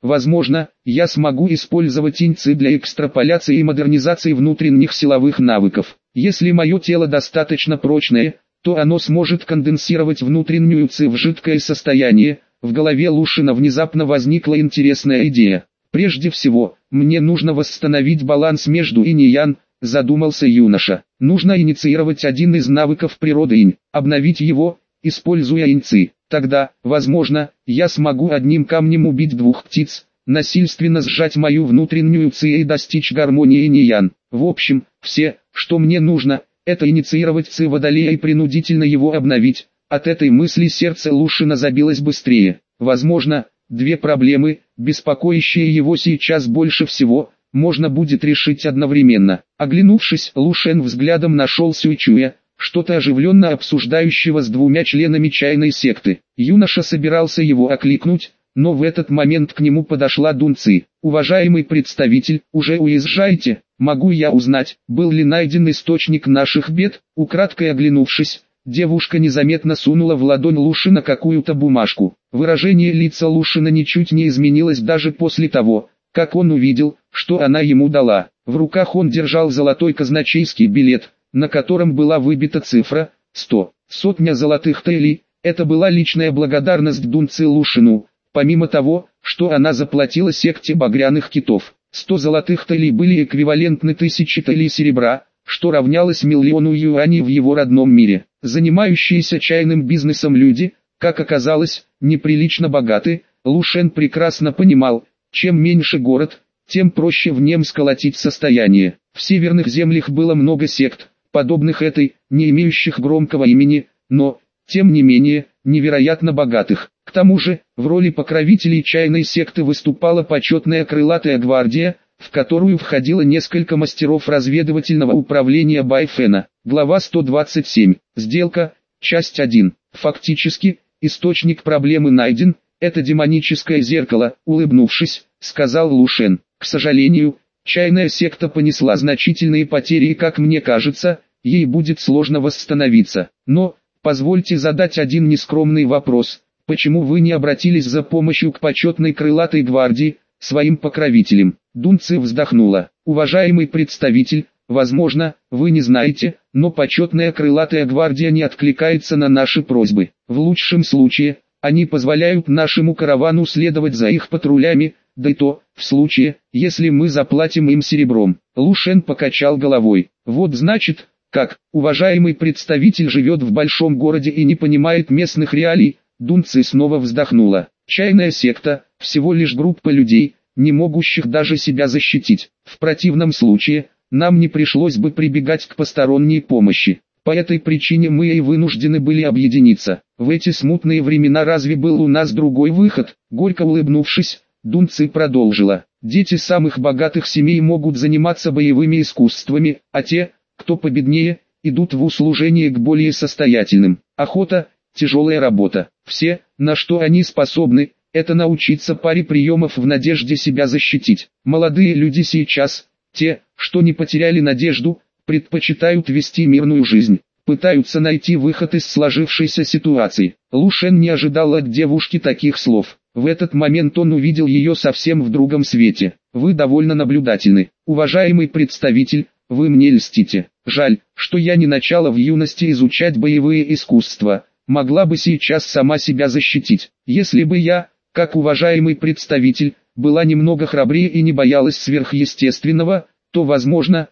возможно, я смогу использовать иньци для экстраполяции и модернизации внутренних силовых навыков. Если мое тело достаточно прочное, то оно сможет конденсировать внутреннюю ци в жидкое состояние. В голове Лушина внезапно возникла интересная идея. Прежде всего, мне нужно восстановить баланс между инь и ян, задумался юноша. Нужно инициировать один из навыков природы инь, обновить его, используя иньци. Тогда, возможно, я смогу одним камнем убить двух птиц, насильственно сжать мою внутреннюю ци и достичь гармонии инь и ян. В общем, все, что мне нужно, это инициировать ци водолея и принудительно его обновить. От этой мысли сердце Лушина забилось быстрее. Возможно, две проблемы, беспокоящие его сейчас больше всего, можно будет решить одновременно. Оглянувшись, Лушен взглядом нашел Сюйчуя, что-то оживленно обсуждающего с двумя членами чайной секты. Юноша собирался его окликнуть, но в этот момент к нему подошла Дун Ци. «Уважаемый представитель, уже уезжаете? Могу я узнать, был ли найден источник наших бед?» Украдкой оглянувшись, девушка незаметно сунула в ладонь Лушина какую-то бумажку. Выражение лица Лушина ничуть не изменилось даже после того, как он увидел, что она ему дала. В руках он держал золотой казначейский билет, на котором была выбита цифра 100. Сотня золотых тэйлей. Это была личная благодарность Дун Ци Лушину, помимо того, что она заплатила секте багряных китов. 100 золотых тэйлей были эквивалентны 1000 тэйлей серебра, что равнялось миллиону юаней в его родном мире. Занимающиеся чайным бизнесом люди, как оказалось, неприлично богаты. Лушен прекрасно понимал, чем меньше город, тем проще в нем сколотить состояние. В северных землях было много сект, подобных этой, не имеющих громкого имени, но, тем не менее, невероятно богатых. К тому же, в роли покровителей чайной секты выступала почетная крылатая гвардия, в которую входило несколько мастеров разведывательного управления Байфена. Глава 127. Сделка. Часть 1. Фактически, источник проблемы найден. Это демоническое зеркало, улыбнувшись, сказал Лушен. К сожалению, чайная секта понесла значительные потери и, как мне кажется, ей будет сложно восстановиться. Но, позвольте задать один нескромный вопрос. Почему вы не обратились за помощью к почетной крылатой гвардии, своим покровителям? Дун Ци вздохнула. Уважаемый представитель, возможно, вы не знаете, но почетная крылатая гвардия не откликается на наши просьбы. В лучшем случае, они позволяют нашему каравану следовать за их патрулями, да и то, в случае, если мы заплатим им серебром. Лушен покачал головой. Вот значит, как, уважаемый представитель живет в большом городе и не понимает местных реалий. Дун Ци снова вздохнула. Чайная секта, всего лишь группа людей, не могущих даже себя защитить. В противном случае, нам не пришлось бы прибегать к посторонней помощи. По этой причине мы и вынуждены были объединиться. В эти смутные времена разве был у нас другой выход? Горько улыбнувшись, Дун Ци продолжила. Дети самых богатых семей могут заниматься боевыми искусствами, а те, кто победнее, идут в услужение к более состоятельным. Охота – тяжелая работа. Все, на что они способны, это научиться паре приемов в надежде себя защитить. Молодые люди сейчас, те, что не потеряли надежду, предпочитают вести мирную жизнь, пытаются найти выход из сложившейся ситуации. Лушен не ожидал от девушки таких слов. В этот момент он увидел ее совсем в другом свете. Вы довольно наблюдательны, уважаемый представитель, вы мне льстите. Жаль, что я не начала в юности изучать боевые искусства, могла бы сейчас сама себя защитить. Если бы я, как уважаемый представитель, была немного храбрее и не боялась сверхъестественного, то возможно,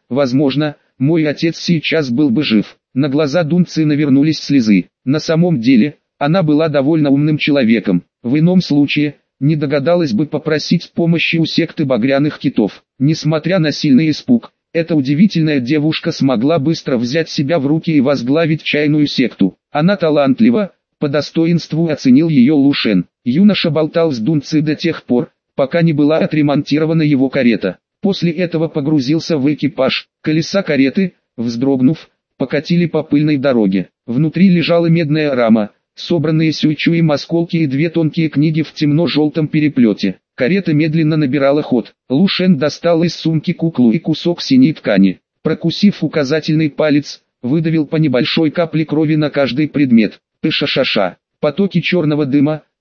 мой отец сейчас был бы жив. На глаза Дун Ци навернулись слезы. На самом деле, она была довольно умным человеком. В ином случае, не догадалась бы попросить помощи у секты багряных китов. Несмотря на сильный испуг, эта удивительная девушка смогла быстро взять себя в руки и возглавить чайную секту. Она талантлива, по достоинству оценил ее Лушен. Юноша болтал с Дун Ци до тех пор, пока не была отремонтирована его карета. После этого погрузился в экипаж. Колеса кареты, вздрогнув, покатили по пыльной дороге. Внутри лежала медная рама, собранные сюйчуем осколки и две тонкие книги в темно-желтом переплете. Карета медленно набирала ход. Лушен достал из сумки куклу и кусок синей ткани. Прокусив указательный палец, выдавил по небольшой капле крови на каждый предмет. Пыша-ша-ша. Потоки черного дыма,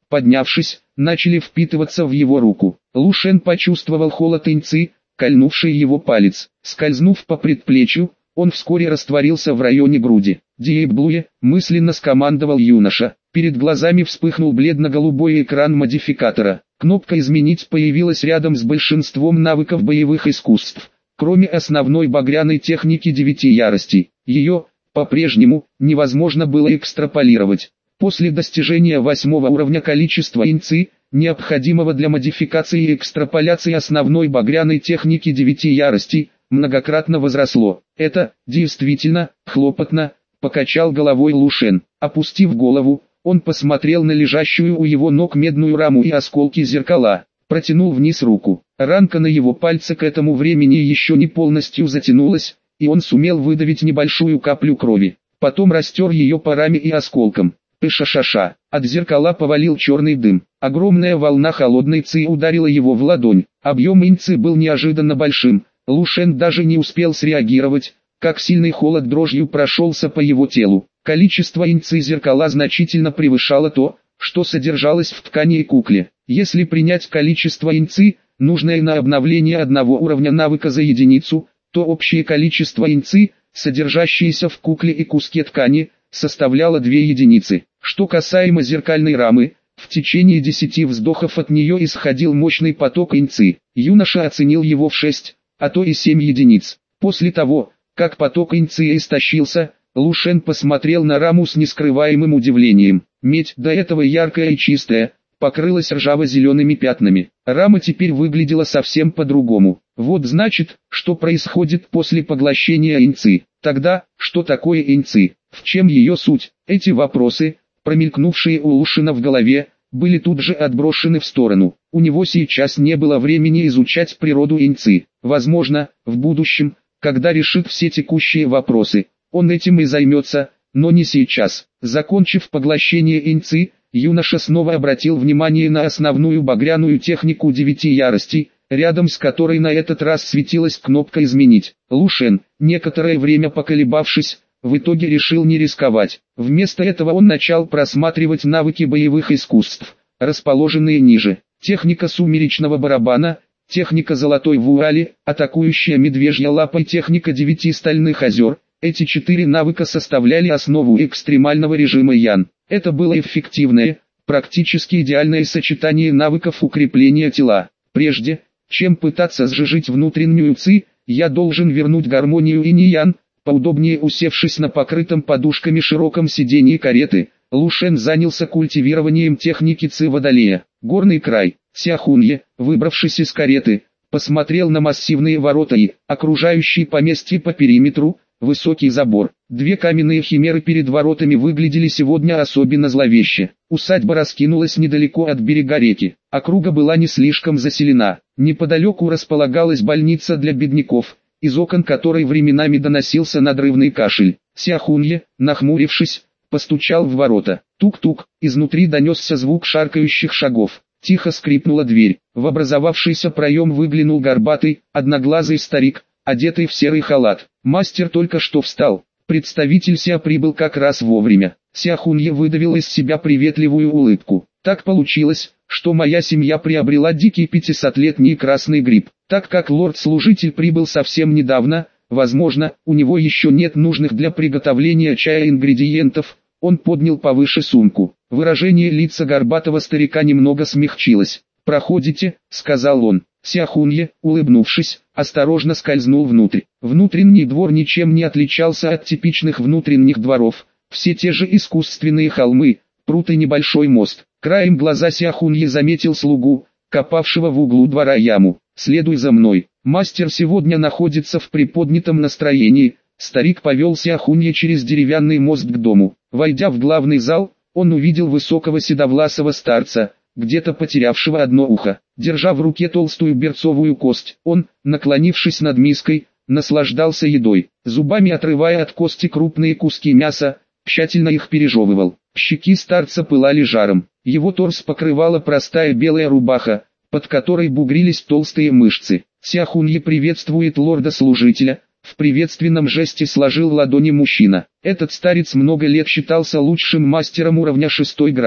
поднявшись, начали впитываться в его руку. Лу Шен почувствовал холод иньци, кольнувший его палец. Скользнув по предплечью, он вскоре растворился в районе груди. «Диэб Блуе», мысленно скомандовал юноша. Перед глазами вспыхнул бледно-голубой экран модификатора. Кнопка «Изменить» появилась рядом с большинством навыков боевых искусств, кроме основной багряной техники 9 яростей. Ее, по-прежнему, невозможно было экстраполировать. После достижения 8-го уровня количество иньци, необходимого для модификации и экстраполяции основной багряной техники 9 яростей, многократно возросло. Это, действительно, хлопотно, покачал головой Лу Шен. Опустив голову, он посмотрел на лежащую у его ног медную раму и осколки зеркала, протянул вниз руку. Ранка на его пальце к этому времени еще не полностью затянулась, и он сумел выдавить небольшую каплю крови. Потом растер ее по раме и осколкам. Пыша-ша-ша. От зеркала повалил черный дым. Огромная волна холодной ци ударила его в ладонь. Объем иньци был неожиданно большим. Лу Шен даже не успел среагировать, как сильный холод дрожью прошелся по его телу. Количество иньци зеркала значительно превышало то, что содержалось в ткани и кукле. Если принять количество иньци, нужное на обновление одного уровня навыка за единицу, то общее количество иньци, содержащееся в кукле и куске ткани, составляло 2 единицы. Что касаемо зеркальной рамы, в течение 10 вздохов от нее исходил мощный поток иньци. Юноша оценил его в 6, а то и 7 единиц. После того, как поток иньци истощился, Лу Шен посмотрел на раму с нескрываемым удивлением. Медь, до этого яркая и чистая, покрылась ржаво-зелеными пятнами. Рама теперь выглядела совсем по-другому. Вот значит, что происходит после поглощения иньци. Тогда, что такое иньци? В чем ее суть? Эти вопросы, промелькнувшие у Лу Шена в голове, были тут же отброшены в сторону. У него сейчас не было времени изучать природу иньци. Возможно, в будущем, когда решит все текущие вопросы, он этим и займется, но не сейчас. Закончив поглощение иньци, юноша снова обратил внимание на основную багряную технику 9 яростей, рядом с которой на этот раз светилась кнопка «Изменить». Лу Шен, некоторое время поколебавшись, в итоге решил не рисковать. Вместо этого он начал просматривать навыки боевых искусств, расположенные ниже. Техника сумеречного барабана, техника золотой вуали, атакующая медвежья лапа и техника 9 стальных озер. Эти 4 навыка составляли основу экстремального режима Ян. Это было эффективное, практически идеальное сочетание навыков укрепления тела. Прежде, чем пытаться сжижить внутреннюю ци, я должен вернуть гармонию инь-ян. Поудобнее усевшись на покрытом подушками широком сиденье кареты, Лу Шен занялся культивированием техники ци водолея. Горный край. Сяхунье, выбравшись из кареты, посмотрел на массивные ворота и, окружающие поместье по периметру, высокий забор. 2 каменные химеры перед воротами выглядели сегодня особенно зловеще. Усадьба раскинулась недалеко от берега реки. Округа была не слишком заселена. Неподалеку располагалась больница для бедняков, из окон которой временами доносился надрывный кашель. Сяхунье, нахмурившись, постучал в ворота. Тук-тук, изнутри донесся звук шаркающих шагов. Тихо скрипнула дверь. В образовавшийся проем выглянул горбатый, одноглазый старик, одетый в серый халат. Мастер только что встал. Представитель Ся прибыл как раз вовремя. Сяхунье выдавил из себя приветливую улыбку. Так получилось, что моя семья приобрела дикий 500-летний красный гриб. Так как лорд-служитель прибыл совсем недавно, возможно, у него еще нет нужных для приготовления чая ингредиентов, он поднял повыше сумку. Выражение лица горбатого старика немного смягчилось. «Проходите», — сказал он. Сяхунье, улыбнувшись, осторожно скользнул внутрь. Внутренний двор ничем не отличался от типичных внутренних дворов. Все те же искусственные холмы, пруд и небольшой мост. Краем глаза Сяхунье заметил слугу, копавшего в углу двора яму. «Следуй за мной. Мастер сегодня находится в приподнятом настроении». Старик повел Сяхунье через деревянный мост к дому. Войдя в главный зал, он увидел высокого седовласого старца, где-то потерявшего одно ухо. Держа в руке толстую берцовую кость, он, наклонившись над миской, наслаждался едой. Зубами отрывая от кости крупные куски мяса, тщательно их пережевывал. Щеки старца пылали жаром. Его торс покрывала простая белая рубаха, под которой бугрились толстые мышцы. Сяхунье приветствует лорда-служителя. В приветственном жесте сложил ладони мужчина. Этот старец много лет считался лучшим мастером уровня 6 грани.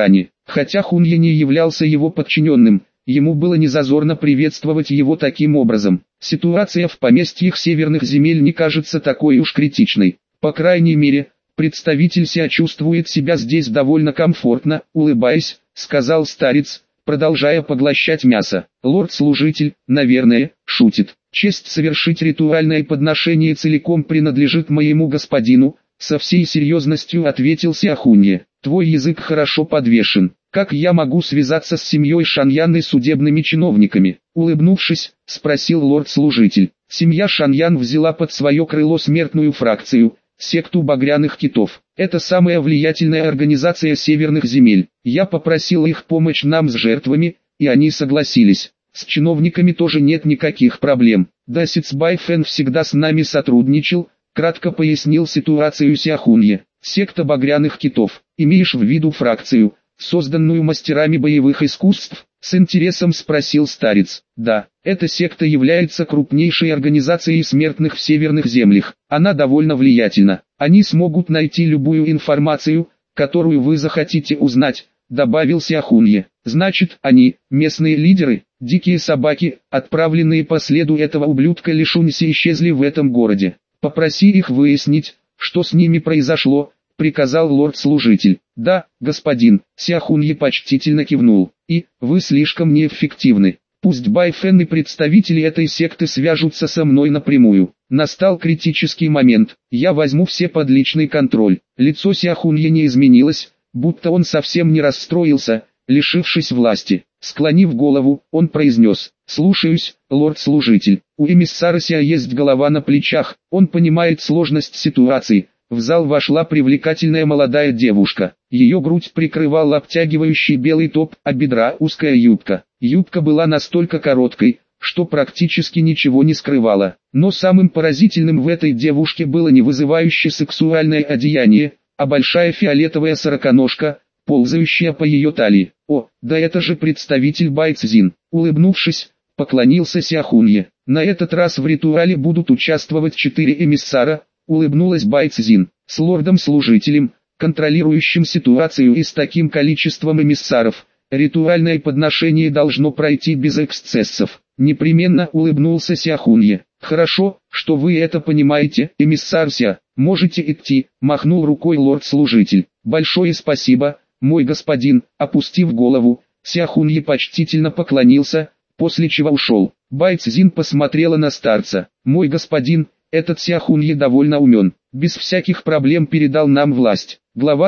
Хотя Хунья не являлся его подчиненным, ему было незазорно приветствовать его таким образом. Ситуация в поместьях северных земель не кажется такой уж критичной. По крайней мере, представитель Ся чувствует себя здесь довольно комфортно, улыбаясь, сказал старец, продолжая поглощать мясо. Лорд-служитель, наверное, шутит. Честь совершить ритуальное подношение целиком принадлежит моему господину, со всей серьезностью ответил Сяхунье. Твой язык хорошо подвешен. Как я могу связаться с семьей Шаньян и судебными чиновниками? Улыбнувшись, спросил лорд-служитель. Семья Шаньян взяла под свое крыло смертную фракцию, секту багряных китов. Это самая влиятельная организация северных земель. Я попросил их помочь нам с жертвами, и они согласились. С чиновниками тоже нет никаких проблем. Да Сицбай Фэн всегда с нами сотрудничал, кратко пояснил ситуацию Сяхунье. Секта багряных китов. Имеешь в виду фракцию, созданную мастерами боевых искусств? С интересом спросил старец. Да, эта секта является крупнейшей организацией смертных в северных землях. Она довольно влиятельна. Они смогут найти любую информацию, которую вы захотите узнать, добавил Сяхунье. Значит, они, местные лидеры, дикие собаки, отправленные по следу этого ублюдка Лишуньси, исчезли в этом городе. Попроси их выяснить, что с ними произошло, приказал лорд-служитель. Да, господин, Сяхунье почтительно кивнул. И, вы слишком неэффективны. Пусть Байфен и представители этой секты свяжутся со мной напрямую. Настал критический момент, я возьму все под личный контроль. Лицо Сяхунье не изменилось, будто он совсем не расстроился, лишившись власти. Склонив голову, он произнес: «Слушаюсь, лорд-служитель». У эмиссара Ся есть голова на плечах, он понимает сложность ситуации. В зал вошла привлекательная молодая девушка. Ее грудь прикрывал обтягивающий белый топ, а бедра узкая юбка. Юбка была настолько короткой, что практически ничего не скрывала. Но самым поразительным в этой девушке было не вызывающее сексуальное одеяние, а большая фиолетовая сороконожка, ползающая по ее талии. О, да это же представитель Байцзин. Улыбнувшись, поклонился Сяхунье. На этот раз в ритуале будут участвовать 4 эмиссара, улыбнулась Байцзин. С лордом-служителем, контролирующим ситуацию и с таким количеством эмиссаров, ритуальное подношение должно пройти без эксцессов. Непременно улыбнулся Сяхунье. Хорошо, что вы это понимаете, эмиссар Ся, можете идти, махнул рукой лорд-служитель. Большое спасибо, мой господин. Опустив голову, Сяхунье почтительно поклонился, после чего ушел. Байцзин посмотрела на старца. Мой господин, этот Сяхунье довольно умен, без всяких проблем передал нам власть. Глава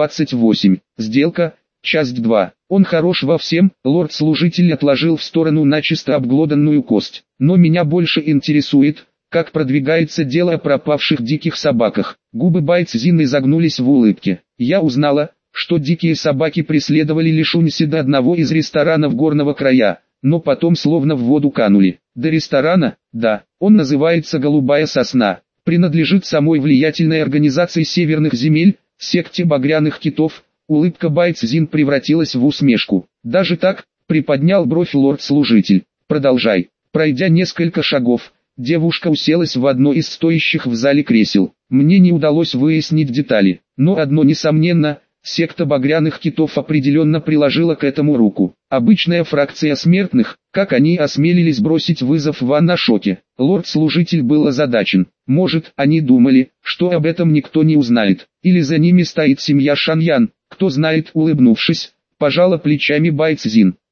128. Сделка, часть 2. Он хорош во всем, лорд-служитель отложил в сторону начисто обглоданную кость. Но меня больше интересует, как продвигается дело о пропавших диких собаках. Губы Байцзин изогнулись в улыбке. Я узнала, что дикие собаки преследовали Лишуньси до одного из ресторанов горного края, но потом словно в воду канули. До ресторана? Да, он называется «Голубая сосна», принадлежит самой влиятельной организации северных земель, секте багряных китов. Улыбка Байцзин превратилась в усмешку. Даже так, приподнял бровь лорд-служитель. Продолжай. Пройдя несколько шагов, девушка уселась в одно из стоящих в зале кресел. Мне не удалось выяснить детали, но одно несомненно, секта багряных китов определенно приложила к этому руку. Обычная фракция смертных, как они осмелились бросить вызов Ван Ашоке. Лорд-служитель был озадачен. Может, они думали, что об этом никто не узнает, или за ними стоит семья Шаньян, кто знает, улыбнувшись, пожала плечами Байцзин.